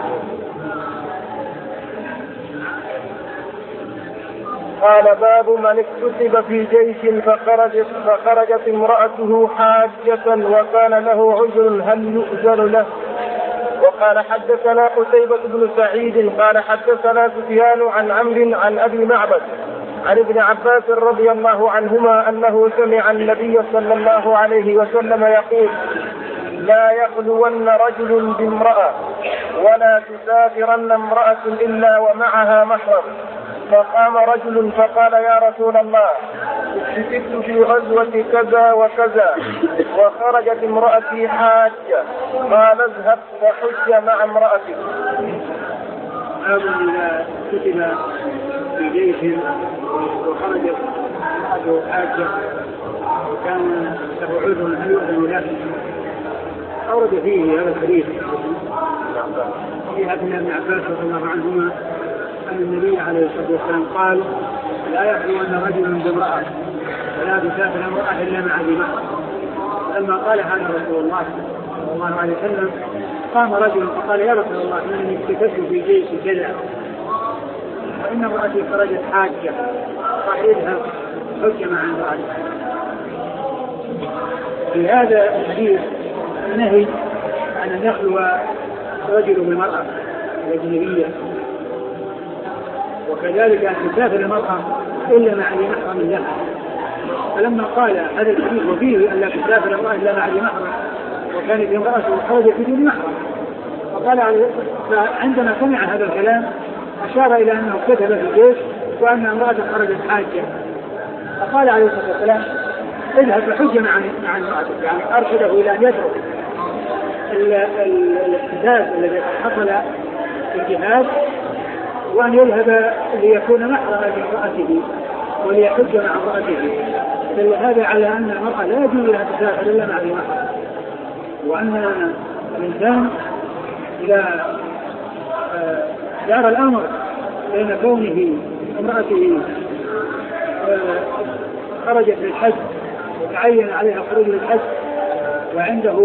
Speaker 2: قال باب من اكتسب في جيش فخرجت, فخرجت امرأته حاجة وكان له عذر هل يؤذن له؟ وقال حدثنا قتيبة بن سعيد قال حدثنا سفيان عن عمرو عن أبي معبد عن ابن عباس رضي الله عنهما أنه سمع النبي صلى الله عليه وسلم يقول لا يخلون رجل بامرأة ولا تسافرن امرأة إلا ومعها محرم. فقام رجل فقال يا رسول الله اكتسبت في غزوة كذا وكذا وخرجت امرأتي حاجة، قال اذهب فحج مع امرأتك.
Speaker 1: باب إذا كتب في جيش وخرجت امرأته حاجة وكان له عذر هل يؤذن له؟ أورد فيه هذا الحديث في ابن عباس رضي الله عنهما أن النبي عليه الصلاة والسلام قال لا يخلون رجل بامرأة ولا تسافر امرأة إلا مع ذي محرم. لما قال هذا رسول الله صلى الله عليه وسلم قام رجل فقال يا رسول الله إنني اكتسبت في جيش كذا وإن امرأتي خرجت حاجة صاحبها حج مع امرأتي. في هذا الحديث نهي عن أن يخلو رجل بالمرأة الأجنبية، وكذلك أن تسافر المرأة إلا مع ذي محرم لها. فلما قال هذا الحديث وفيه أن لا تسافر المرأة إلا مع ذي محرم وكانت امرأته خرجت بدون محرم، فقال فعندما سمع هذا الكلام أشار إلى أنه كتب في الجيش وأن امرأته خرجت حاجة، فقال عليه الصلاة والسلام اذهب فحج مع مع امرأتك، يعني أرشده إلى أن يترك الاحتجاج الذي حصل في الجهاد وأن يذهب ليكون محرما لامرأته وليحج مع امرأته. دل هذا على أن المرأة لا يجوز لها تسافر إلا مع ذي محرم، وأن الإنسان إذا دار الأمر بين كونه امرأته خرجت للحج وتعين عليها الخروج للحج وعنده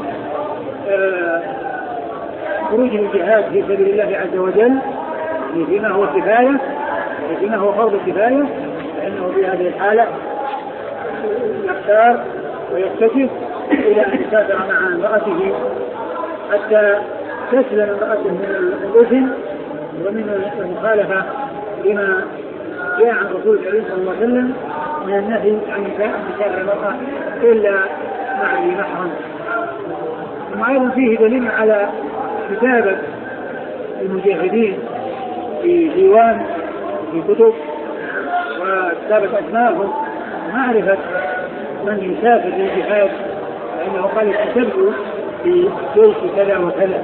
Speaker 1: خروج للجهاد في سبيل الله عز وجل فيما هو كفاية فيما هو فرض كفاية، فإنه في هذه الحالة يختار ويكتشف إلى أن يسافر مع امرأته حتى تسلم امرأته من الإثم ومن المخالفة لما جاء عن رسول الله صلى الله عليه وسلم من النهي عن نكاح المرأة إلا مع ذي محرم. ثم أيضا فيه دليل على كتابة المجاهدين في ديوان في كتب وكتابة أسمائهم ومعرفة من يسافر للجهاد، لأنه قال كتبت في جيش كذا وكذا.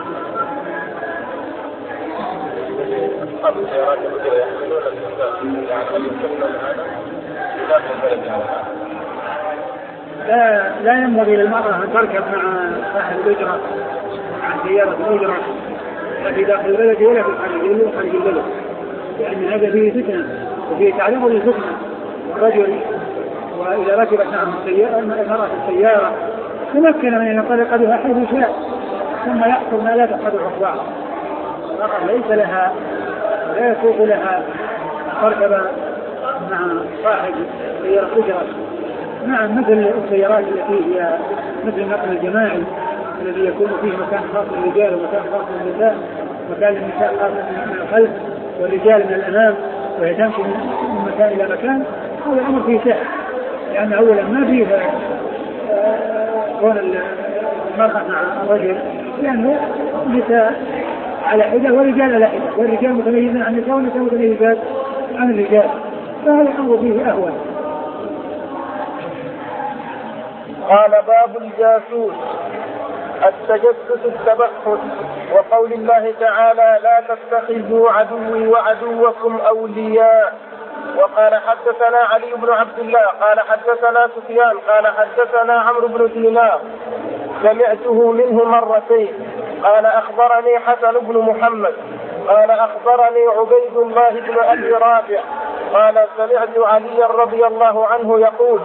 Speaker 1: لا لا ينبغي للمرأة أن تركب مع صاحب الأجرة عن سيارة الأجرة لا في داخل البلد ولا في خارج البلد، لأن هذا فيه فتنة وفيه تعريض للفتنة. الرجل وإذا ركبت معه المرأة السيارة تمكن من أن ينطلق بها حيث شاء ثم يحصل ما لا تحصل الأخبار. المرأة ليس لها لا يسوق لها تركب مع صاحب سيارة أجرة. نعم مثل السيارات التي هي مثل النقل الجماعي الذي يكون فيه مكان خاص للرجال ومكان خاص للنساء، مكان للنساء خاص من الخلف والرجال من الأمام، وهي تمشي من مكان إلى مكان. هذا الأمر فيه سهل، لأن أولا ما فيه كون المرأة مع الرجل، لأنه النساء على حدة والرجال على حدة، والرجال متميزين عن النساء والنساء متميزات عن الرجال، فهذا الأمر فيه أهون.
Speaker 2: قال باب الجاسوس. التجسس التبحث، وقول الله تعالى لا تتخذوا عدوي وعدوكم أولياء. وقال حدثنا علي بن عبد الله قال حدثنا سفيان قال حدثنا عمرو بن دينار سمعته منه مرتين قال أخبرني حسن بن محمد قال أخبرني عبيد الله بن أبي رافع قال سمعت علي رضي الله عنه يقول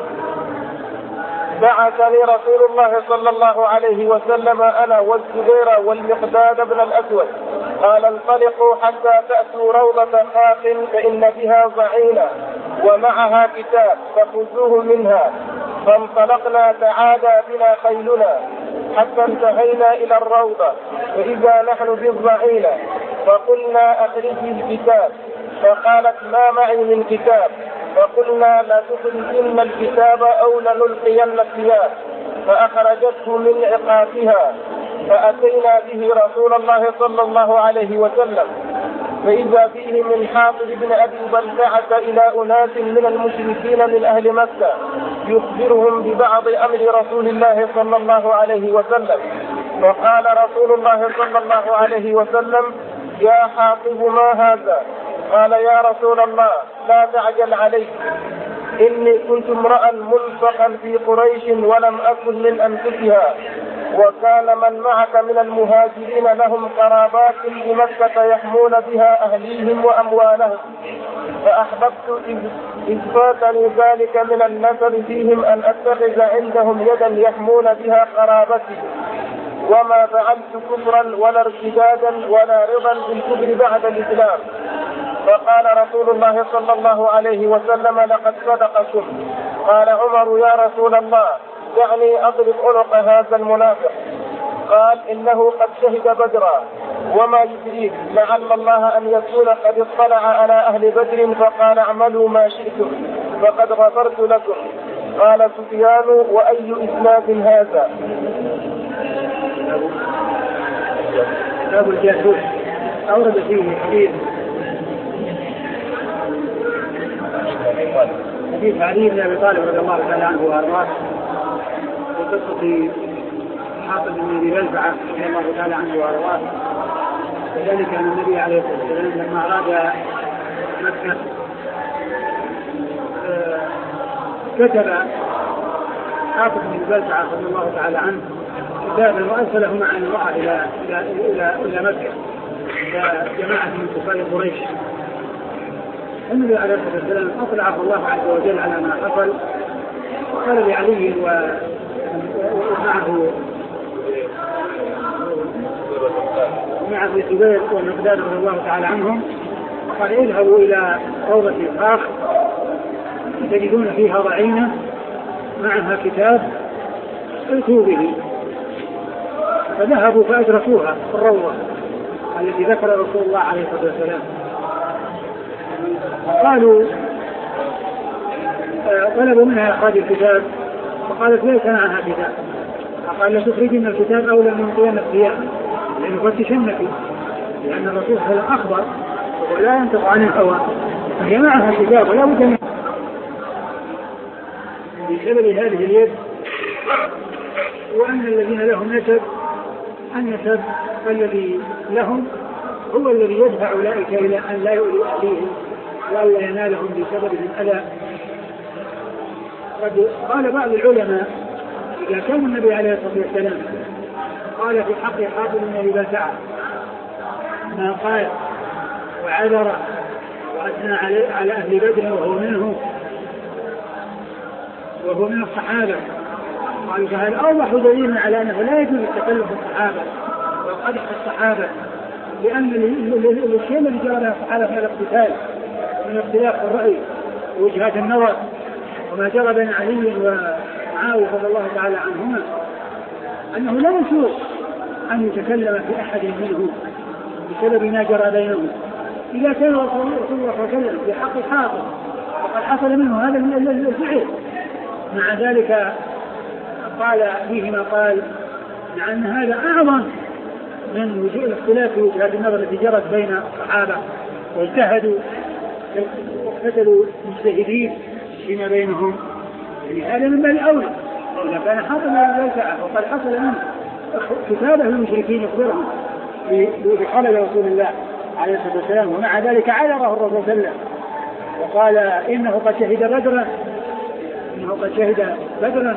Speaker 2: بعثني رسول الله صلى الله عليه وسلم أنا والزبير والمقداد بن الأسود قال انطلقوا حتى تأتوا روضة خاخ فإن بها ضعينة ومعها كتاب فخذوه منها. فانطلقنا تعادى بنا خيلنا حتى انتهينا إلى الروضة فإذا نحن بالضعينة فقلنا أخرجي الكتاب فقالت ما معي من كتاب فقلنا لا تخرجن الكتاب أو لنلقين الثياب فأخرجته من عقافها فأتينا به رسول الله صلى الله عليه وسلم فإذا فيه من حاطب بن أبي بلتعة إلى أناس من المشركين من أهل مكة يخبرهم ببعض أمر رسول الله صلى الله عليه وسلم. فقال رسول الله صلى الله عليه وسلم يا حاطب ما هذا؟ قال يا رسول الله لا تعجل عليك إني كنت امرأ ملصقا في قريش ولم أكن من أنفسها وكان من معك من المهاجرين لهم قرابات بمكة يحمون بها أهليهم وأموالهم فأحببت إذ فاتني ذلك من النسب فيهم أن أتخذ عندهم يدا يحمون بها قرابتي وما فعلت كفرا ولا ارتدادا ولا رضا بالكفر بعد الإسلام. فقال رسول الله صلى الله عليه وسلم لقد صدقكم. قال عمر يا رسول الله دعني أضرب عنق هذا المنافق. قال إنه قد شهد بدرا وما يدريك لعل الله أن يكون قد اطلع على أهل بدر فقال اعملوا ما شئتم فقد غفرت لكم. قال سفيان وأي إسناد هذا؟
Speaker 1: باب الجاسوس أورد فيه حديث حديث علي بن أبي طالب رضي الله تعالى عنه وأرضاه في قصة حاطب بن أبي بلتعة رضي الله تعالى عنه وأرضاه. كذلك أن النبي عليه الصلاة والسلام لما أراد مكة كتب حاطب بن بلتعة رضي الله تعالى عنه كتابا وأرسله مع المرأة إلى إلى إلى إلى مكة جماعة من كفار قريش. النبي عليه الصلاة والسلام أطلعه الله عز وجل على ما حصل، وقال لعلي ومعه ومعه الزبير والمقداد رضي الله تعالى عنهم، قال اذهبوا إلى روضة الفاخ تجدون فيها ضعينة معها كتاب ائتوا به. فذهبوا فأدركوها في الروضة التي ذكر رسول الله عليه الصلاة والسلام. قالوا طلبوا منها إخراج الكتاب فقالت ليس معها كتاب. فقال لا تخرجن الكتاب أو لم ينطين الثياب لأن فتشنك، لأن الرسول صلى الله عليه وسلم أخبر ولا ينطق عن الهوى، فهي معها كتاب ولا بد منها. بسبب هذه اليد وأن الذين لهم نسب النسب الذي لهم هو الذي يدفع أولئك إلى أن لا يؤذوا أهليهم وألا ينالهم بسببهم أذى. قد قال بعض العلماء إذا كان النبي عليه الصلاة والسلام قال في حق حاطب بن أبي بلتعة ما قال وعذر وأثنى على أهل بدر وهو منه وهو من الصحابة، قالوا فهذا أوضح دليل على أنه لا يجوز التكلف الصحابة وقدح الصحابة، لأن الشيء الذي جرى له الصحابة من الاقتتال من اختلاف الرأي ووجهات النظر وما جرى بين علي ومعاوية رضي الله تعالى عنهما أنه لا يجوز أن يتكلم في أحد منهم بسبب ما جرى بينهم. إذا كان رسول الله صلى الله عليه وسلم في حق حاطب وقد حصل منه هذا الفعل، مع ذلك قال فيه ما قال مع أن هذا أعظم من وجوه الاختلاف في وجهات النظر التي جرت بين الصحابة واجتهدوا واقتتلوا مجتهدين فيما بينهم. يعني هذا من باب أولى إذا كان حاطب الوسع وقد حصل منه كتابة المشركين يخبرهم بخلل رسول الله عليه الصلاة والسلام، ومع ذلك عذره الرسول صلى الله عليه وسلم وقال إنه قد شهد بدرا إنه قد شهد بدرا.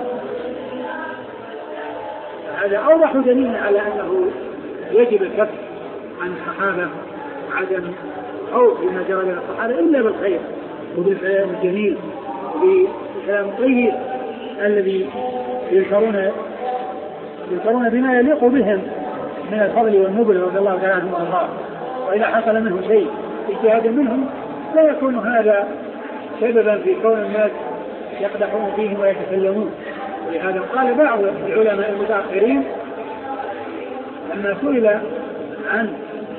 Speaker 1: هذا أوضح دليل على أنه يجب الكف عن الصحابة وعدم خوف بما جرى بين الصحابة إلا بالخير وبالكلام الجميل وبالكلام الطيب الذي يذكرون يذكرون بما يليق بهم من الفضل والنبل رضي الله تعالى عنهم وارضاهم. وإذا حصل منه شيء اجتهاد منهم لا يكون هذا سببا في كون الناس يقدحون فيهم ويتكلمون. ولهذا قال بعض العلماء المتأخرين لما سئل عن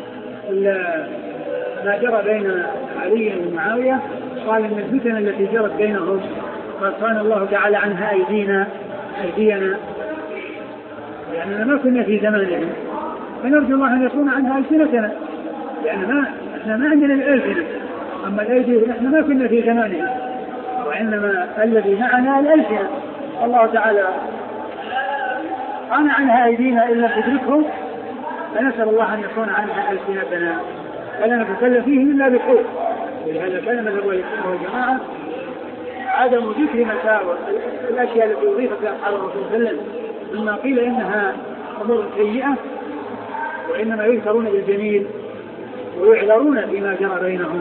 Speaker 1: ما جرى بين علي ومعاوية قال ان الفتن التي جرت بينهم قد صان الله تعالى عنها أيدينا أيدينا لأننا ما كنا في زمانهم، فنرجو الله أن يصون عنها ألسنتنا، لأن ما احنا ما عندنا الألسنة، أما الأيدي نحن ما كنا في زمانهم، وإنما الذي معنا الألسنة. الله تعالى صان عنها أيدينا إلا تدركهم، فنسأل الله أن يصون عنها ألسنتنا فلا نتكلم فيه إلا بخير. ولهذا كان مذهب أهل السنة والجماعة عدم ذكر مساوئ الأشياء التي أضيفت إلى أصحاب الرسول صلى الله عليه وسلم مما قيل إنها أمور سيئة، وإنما يذكرون بالجميل ويعذرون فيما جرى بينهم.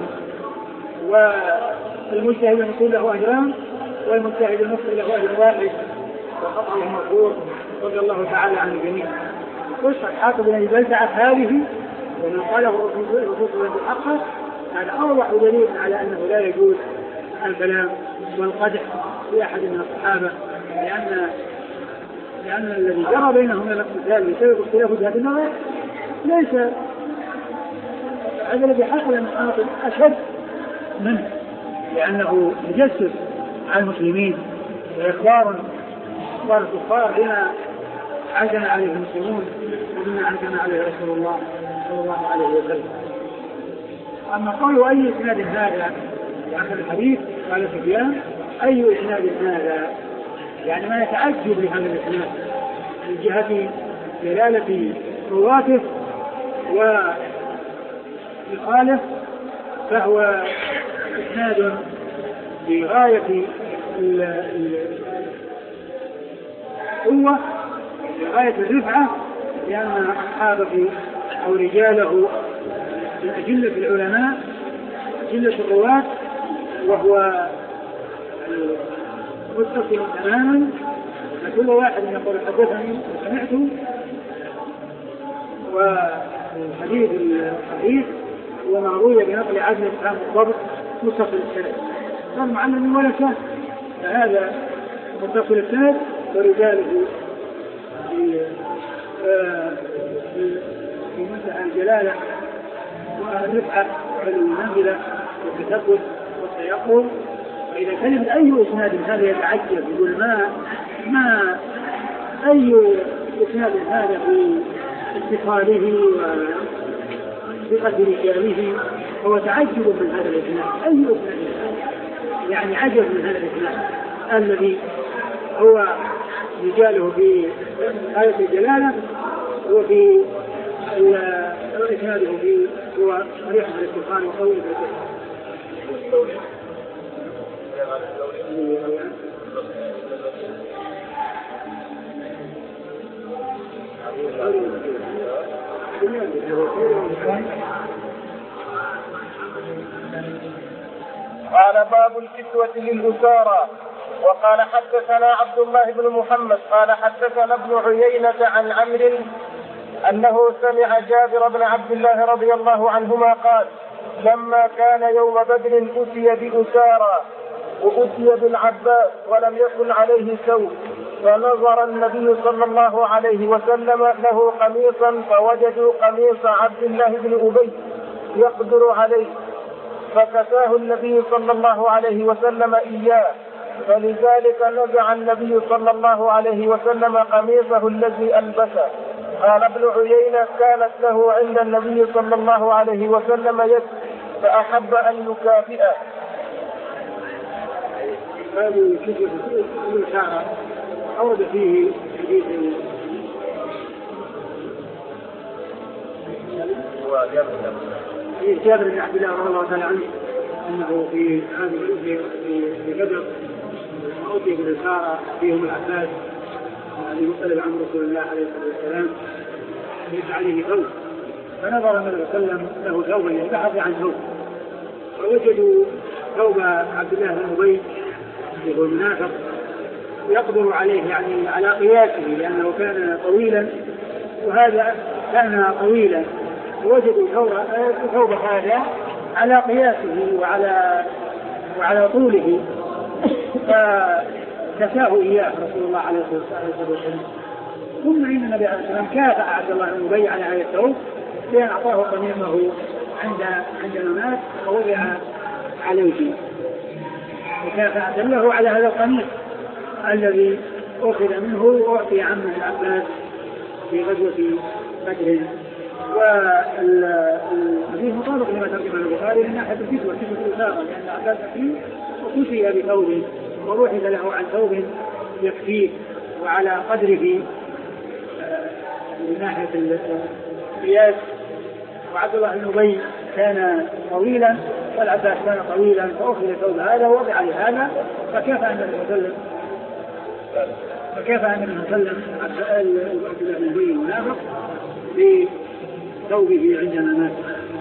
Speaker 1: والمجتهد المصيب له أجران والمجتهد المخطئ له أجر واحد وخطأه مغفور رضي الله تعالى عن الجميع. قصة حاطب بن أبي بلتعة هذه وما قاله الرسول صلى الله عليه وسلم بالحق هذا أوضح دليل على أنه لا يجوز الكلام والقدح في أحد من الصحابة، لأن لأن الذي جرى بينهم من الاقتتال بسبب اختلاف وجهات النظر ليس هذا الذي حصل من حاطب أشد منه، لأنه تجسس على المسلمين وإخبار إخبار الكفار بما عزم عليه المسلمون وبما عزم عليه رسول الله صلى الله عليه وسلم. أما قالوا أي إسناد هذا في آخر الحديث قال سفيان أي إسناد هذا، يعني ما يتعجب لهذا الإسناد من جهة دلالة رواته وإخالف، فهو إسناد بغاية القوة بغاية الرفعة، لأن أصحابه أو رجاله أجلة العلماء أجلة الرواة، وهو متصل تماما، فكل واحد يقول حدثني وسمعته. والحديث الصحيح هو ما روي بنقل عدل تام الضبط متصل السند، فالمعلم ولا سهل، فهذا متصل السند ورجاله في في منتهى الجلالة والرفعة وعلو المنزلة والتثبت والتيقظ. وإذا كلمة أي إسناد هذا يتعجب، يقول ما ما أي إسناد هذا في اتصاله وثقة رجاله، هو تعجب من هذا الإسناد. أي إسناد يعني عجب من هذا الإسناد الذي هو رجاله في آية الجلالة وفي إسناده في هو صريح الاستقامة وقوي
Speaker 2: قال باب الكسوة للأسارى. وقال حدثنا عبد الله بن محمد قال حدثنا ابن عيينة عن عمرو أنه سمع جابر بن عبد الله رضي الله عنهما قال لما كان يوم بدر أتي بأسارى وأتي بالعباس ولم يكن عليه ثوب، فنظر النبي صلى الله عليه وسلم له قميصا فوجدوا قميص عبد الله بن أبي يقدر عليه، فكساه النبي صلى الله عليه وسلم إياه، فلذلك نزع النبي صلى الله عليه وسلم قميصه الذي ألبسه. قال ابن عيينة كانت له عند النبي صلى الله عليه وسلم يد فأحب أن يكافئه.
Speaker 1: هذه كتب الإشارة أورد فيه حديث جابر بن عبد الله رضي الله تعالى عنه أنه في هذه الأسرة في بدر أوتي بالإشارة فيهم العباس الذي مطلب عن رسول الله عليه الصلاة والسلام ليس عليه ثوب، فنظر النبي صلى الله عليه وسلم له ثوبا يبحث عن ثوب، فوجدوا ثوب عبد الله بن أبي هو المنافق يقدر عليه يعني على قياسه لأنه كان طويلا وهذا كان طويلا، ووجدوا ثوب هذا على قياسه وعلى وعلى طوله فكساه إياه رسول الله عليه الصلاة والسلام. ثم إن النبي عليه الصلاة والسلام كافأ عبد الله بن أبي على هذا الثوب لأن أعطاه قميصه عند عندما مات ووضع عليه، وكافأ له على هذا القميص الذي أخذ منه وأعطي عمه العباس في غزوة بدر. والحديث مطابق لما ترجمه البخاري من ناحية الكسوة كسوة الأسارة، لأن العباس فيه وكسي بثوب وروحد له عن ثوب يكفيه وعلى قدره من ناحية القياس. وعبد الله بن أبي كان طويلا والعباس كان طويلا فأخذ ثوب هذا ووضع لهذا، فكيف أن النبي صلى الله عليه وسلم فكيف أن النبي صلى الله عليه وسلم عبد الله بن أبي المنافق بثوبه عندما مات.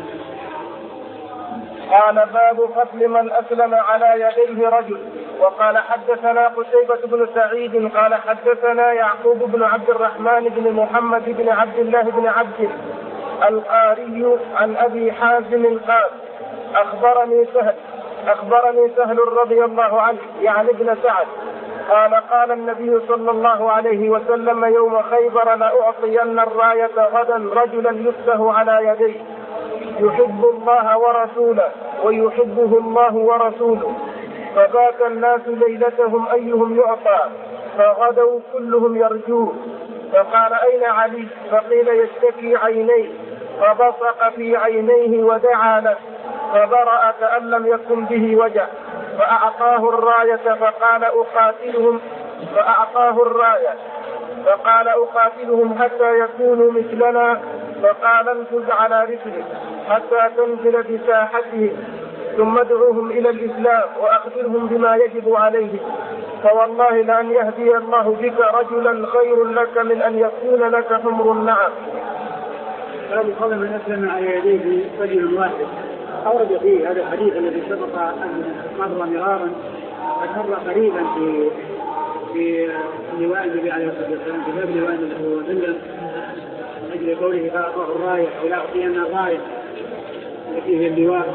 Speaker 2: قال باب قتل من أسلم على يديه رجل. وقال حدثنا قتيبة بن سعيد قال حدثنا يعقوب بن عبد الرحمن بن محمد بن عبد الله بن عبد القاري عن أبي حازم قال أخبرني سهل أخبرني سهل رضي الله عنه يعني ابن سعد قال قال النبي صلى الله عليه وسلم يوم خيبر لأعطين الراية غدا رجلا يفته على يديه يحب الله ورسوله ويحبه الله ورسوله، فبات الناس ليلتهم أيهم يعطى، فغدوا كلهم يرجوه، فقال أين علي؟ فقيل يشتكي عينيه، فبصق في عينيه ودعا له فبرأ كأن لم يكن به وجع، فأعطاه الراية فقال أقاتلهم فأعطاه الراية فقال أقاتلهم حتى يكونوا مثلنا، فقال انفذ على رسلك حتى تنزل بساحتهم ثم ادعوهم إلى الإسلام وأخبرهم بما يجب عليه، فوالله لأن يهدي الله بك رجلا خير لك من أن يكون لك حمر النعم.
Speaker 1: باب فضل من أسلم على يديه رجل واحد. أورد فيه هذا الحديث الذي سبق أن مر مرارا ومر قريبا في في لواء النبي عليه الصلاة والسلام، في باب لواء النبي صلى الله عليه وسلم، من أجل قوله فأعطاه الراية أو لا أعطينا الراية التي هي اللواء.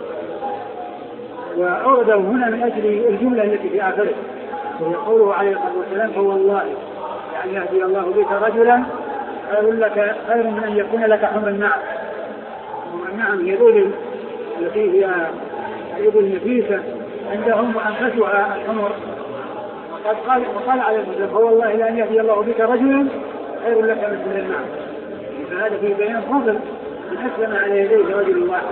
Speaker 1: وأورده هنا من أجل الجملة التي في آخره، وهي قوله عليه الصلاة والسلام فوالله يعني يهدي الله بك رجلا خير لك خير من أن يكون لك حمر النعم. حمر النعم هي الإبل التي هي الإبل النفيسة عندهم وأنفسها الحمر. وقد قال وقال عليه الصلاة والسلام فوالله لأن يهدي الله بك رجلا خير لك من حمر النعم. فهذا في بيان فضل من أسلم على يديه رجل واحد،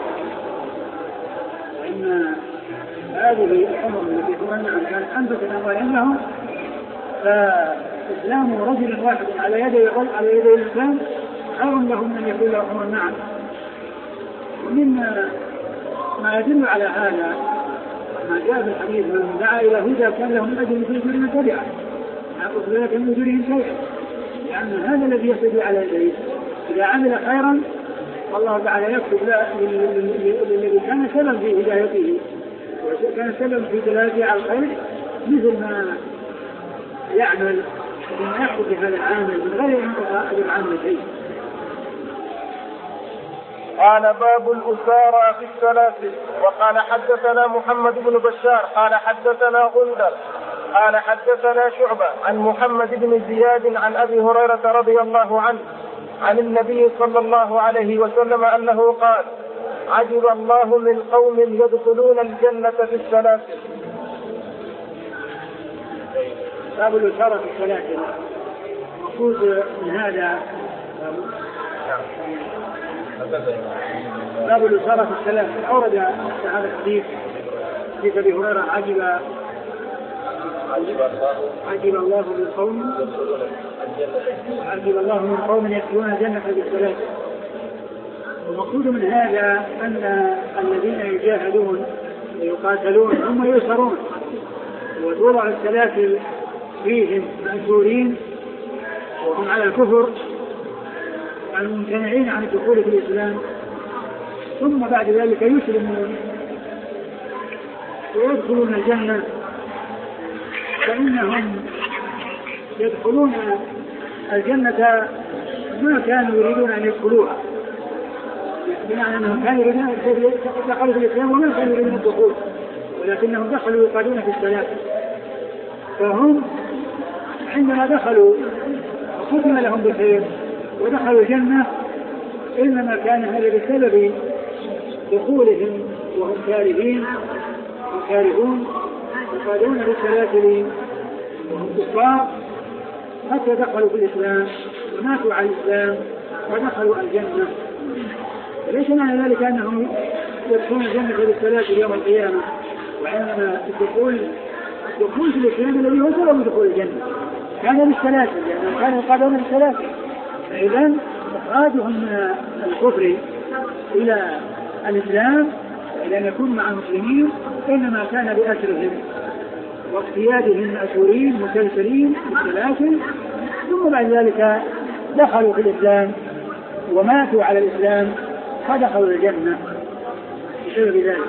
Speaker 1: وإن هذه الحمر التي تمنع كانت أنفس الأموال عندهم، فإسلام رجل واحد على يدي على يدي الإسلام خير لهم من يكون له حمر النعم. ومن ما يدل على هذا ما جاء في الحديث من دعا إلى هدى كان لهم أجر مثل أجر من تبعه لا أخذ لك من أجرهم شيئا، لأن هذا الذي يهتدي على يديه إذا عمل خيرا والله تعالى يكتب للذي كان سبب في هدايته وكان سبب في دلالته على الخير مثل ما يعمل وما يحدث هذا العامل من غير أن يقطع أجر عامل شيء.
Speaker 2: قال باب الأسارى في السلاسل. وقال حدثنا محمد بن بشار قال حدثنا غندر قال حدثنا شعبة عن محمد بن زياد عن أبي هريرة رضي الله عنه عن النبي صلى الله عليه وسلم أنه قال عجب الله من قوم يدخلون الجنة في السلاسل.
Speaker 1: باب الأسارى في السلاسل. مقصود من هذا باب الأسارى في السلاسل. أورد هذا الحديث في أبي هريرة عجب عجب الله من قوم عجب الله من قوم يدخلون الجنة بالسلاسل. ومقصود من هذا أن الذين يجاهدون ويقاتلون هم يسرون وتوضع السلاسل فيهم مأسورين وهم على الكفر الممتنعين عن الدخول في الإسلام، ثم بعد ذلك يسلمون ويدخلون الجنة، فإنهم يدخلون الجنة ما كانوا يريدون أن يدخلوها، بمعنى أنهم كانوا يريدون أن يدخلوا في الإسلام وما كانوا يريدون الدخول، ولكنهم دخلوا يقالون في السلاسل. فهم عندما دخلوا ختم لهم بالخير ودخلوا الجنة، إنما كان هذا بسبب دخولهم وهم كارهين وكارهون يقالون بالسلاسل وهم كفار حتى دخلوا في الإسلام وماتوا على الإسلام ودخلوا الجنة. ليس معنى ذلك أنهم يدخلون الجنة بالسلاسل يوم القيامة، وإنما الدخول الدخول في الإسلام الذي هو سبب دخول الجنة كان بالسلاسل، لأنهم كانوا يقالون بالسلاسل. فإذن إخراجهم من الكفر إلى الإسلام إلى أن يكون مع المسلمين إنما كان بأسرهم واقتيادهم أسورين مسلسلين بالسلاسل، ثم بعد ذلك دخلوا في الإسلام وماتوا على الإسلام فدخلوا الجنة بسبب ذلك.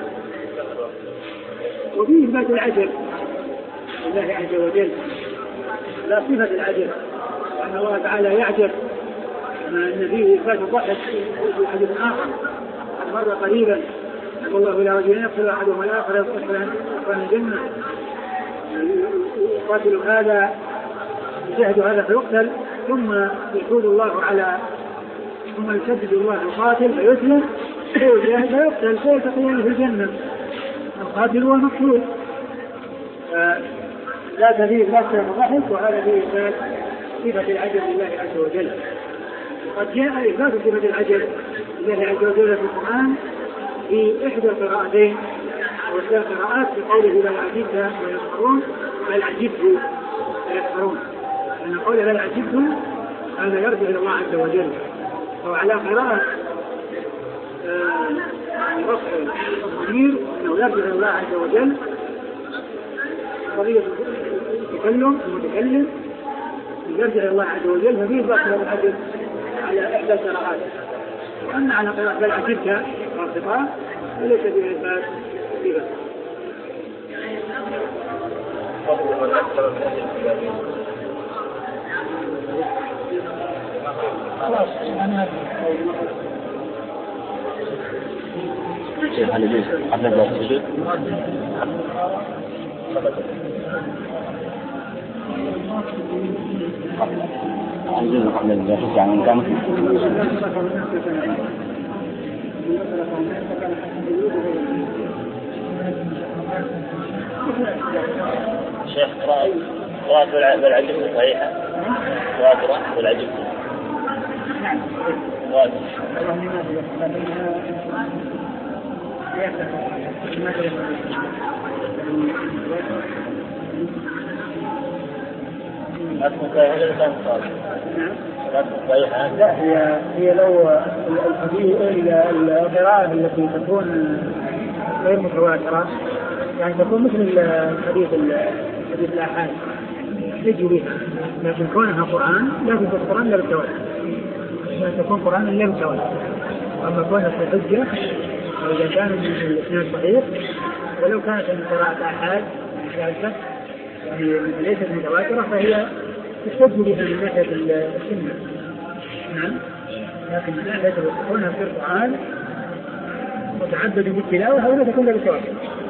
Speaker 1: وفيه إثبات العجب لله عز وجل، لا صفة العجب، وأن الله تعالى يعجب كما أن فيه إثبات الضحك في حديث آخر قد مر قريبا والله إلى رجل يقتل أحدهم الآخر يدخل الجنة يقاتل هذا يجاهد هذا فيقتل ثم يحول الله على ثم يسدد الله القاتل فيسلم فيجاهد فيقتل فيلتقيان في الجنة القاتل والمقتول. لا تزيد لا الضحك، وهذا فيه إثبات صفة العجب لله عز وجل. قد جاء إثبات صفة العجب لله عز وجل في القرآن في إحدى القراءتين وثلاث قراءات في قوله بل عجبت ويسخرون بل عجبت ويسخرون، لأن قوله بل عجبت هذا يرجع إلى الله عز وجل، وعلى قراءة رفع الضمير أنه يرجع إلى الله عز وجل قضية التكلم المتكلم يرجع إلى الله عز وجل، ففيه بقى العجب على إحدى القراءات. وأما على قراءة بل عجبت والخطاب فليس به بأس فيه. خلاص أنا
Speaker 3: هل يجوز قبل السجود؟ هل يجوز قبل السجود يعني كم؟ شيخ قراءة قراءة بالعجب صحيحة؟ قراءة بالعجب.
Speaker 1: نعم. لا هي هي لو القراءة التي تكون غير متواترة يعني تكون مثل الحديث الحديث الآحاد يجي بها، لكن كونها قرآن لا تكون قرآن لا بالتواتر، لا تكون قرآن لا بالتواتر. أما كونها في حجة وإذا كان الإسناد صحيح ولو كانت القراءة آحاد يعني ليست متواترة فهي تحتج بها من ناحية السنة. نعم. لكن من ناحية كونها في القرآن وتعبد بالتلاوة فهي لا تكون بالتواتر.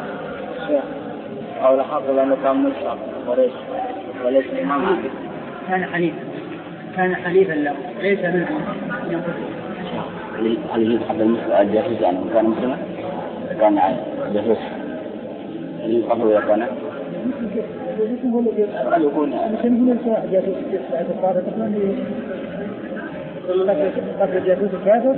Speaker 3: أو لاحظوا أنه كان مصحف وليس وليس إمام عادل.
Speaker 1: كان حنيفا كان حنيفا له ليس منهم.
Speaker 3: هل يجوز قبل المسلم الجاسوس يعني كان مسلما؟ كان جاسوس هل قبل إذا كان؟ هل يكون
Speaker 1: جاسوس قبل الجاسوس الكافر؟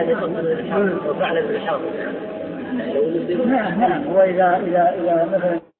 Speaker 1: نعم. نعم نعم هو إذا إذا إذا مثلا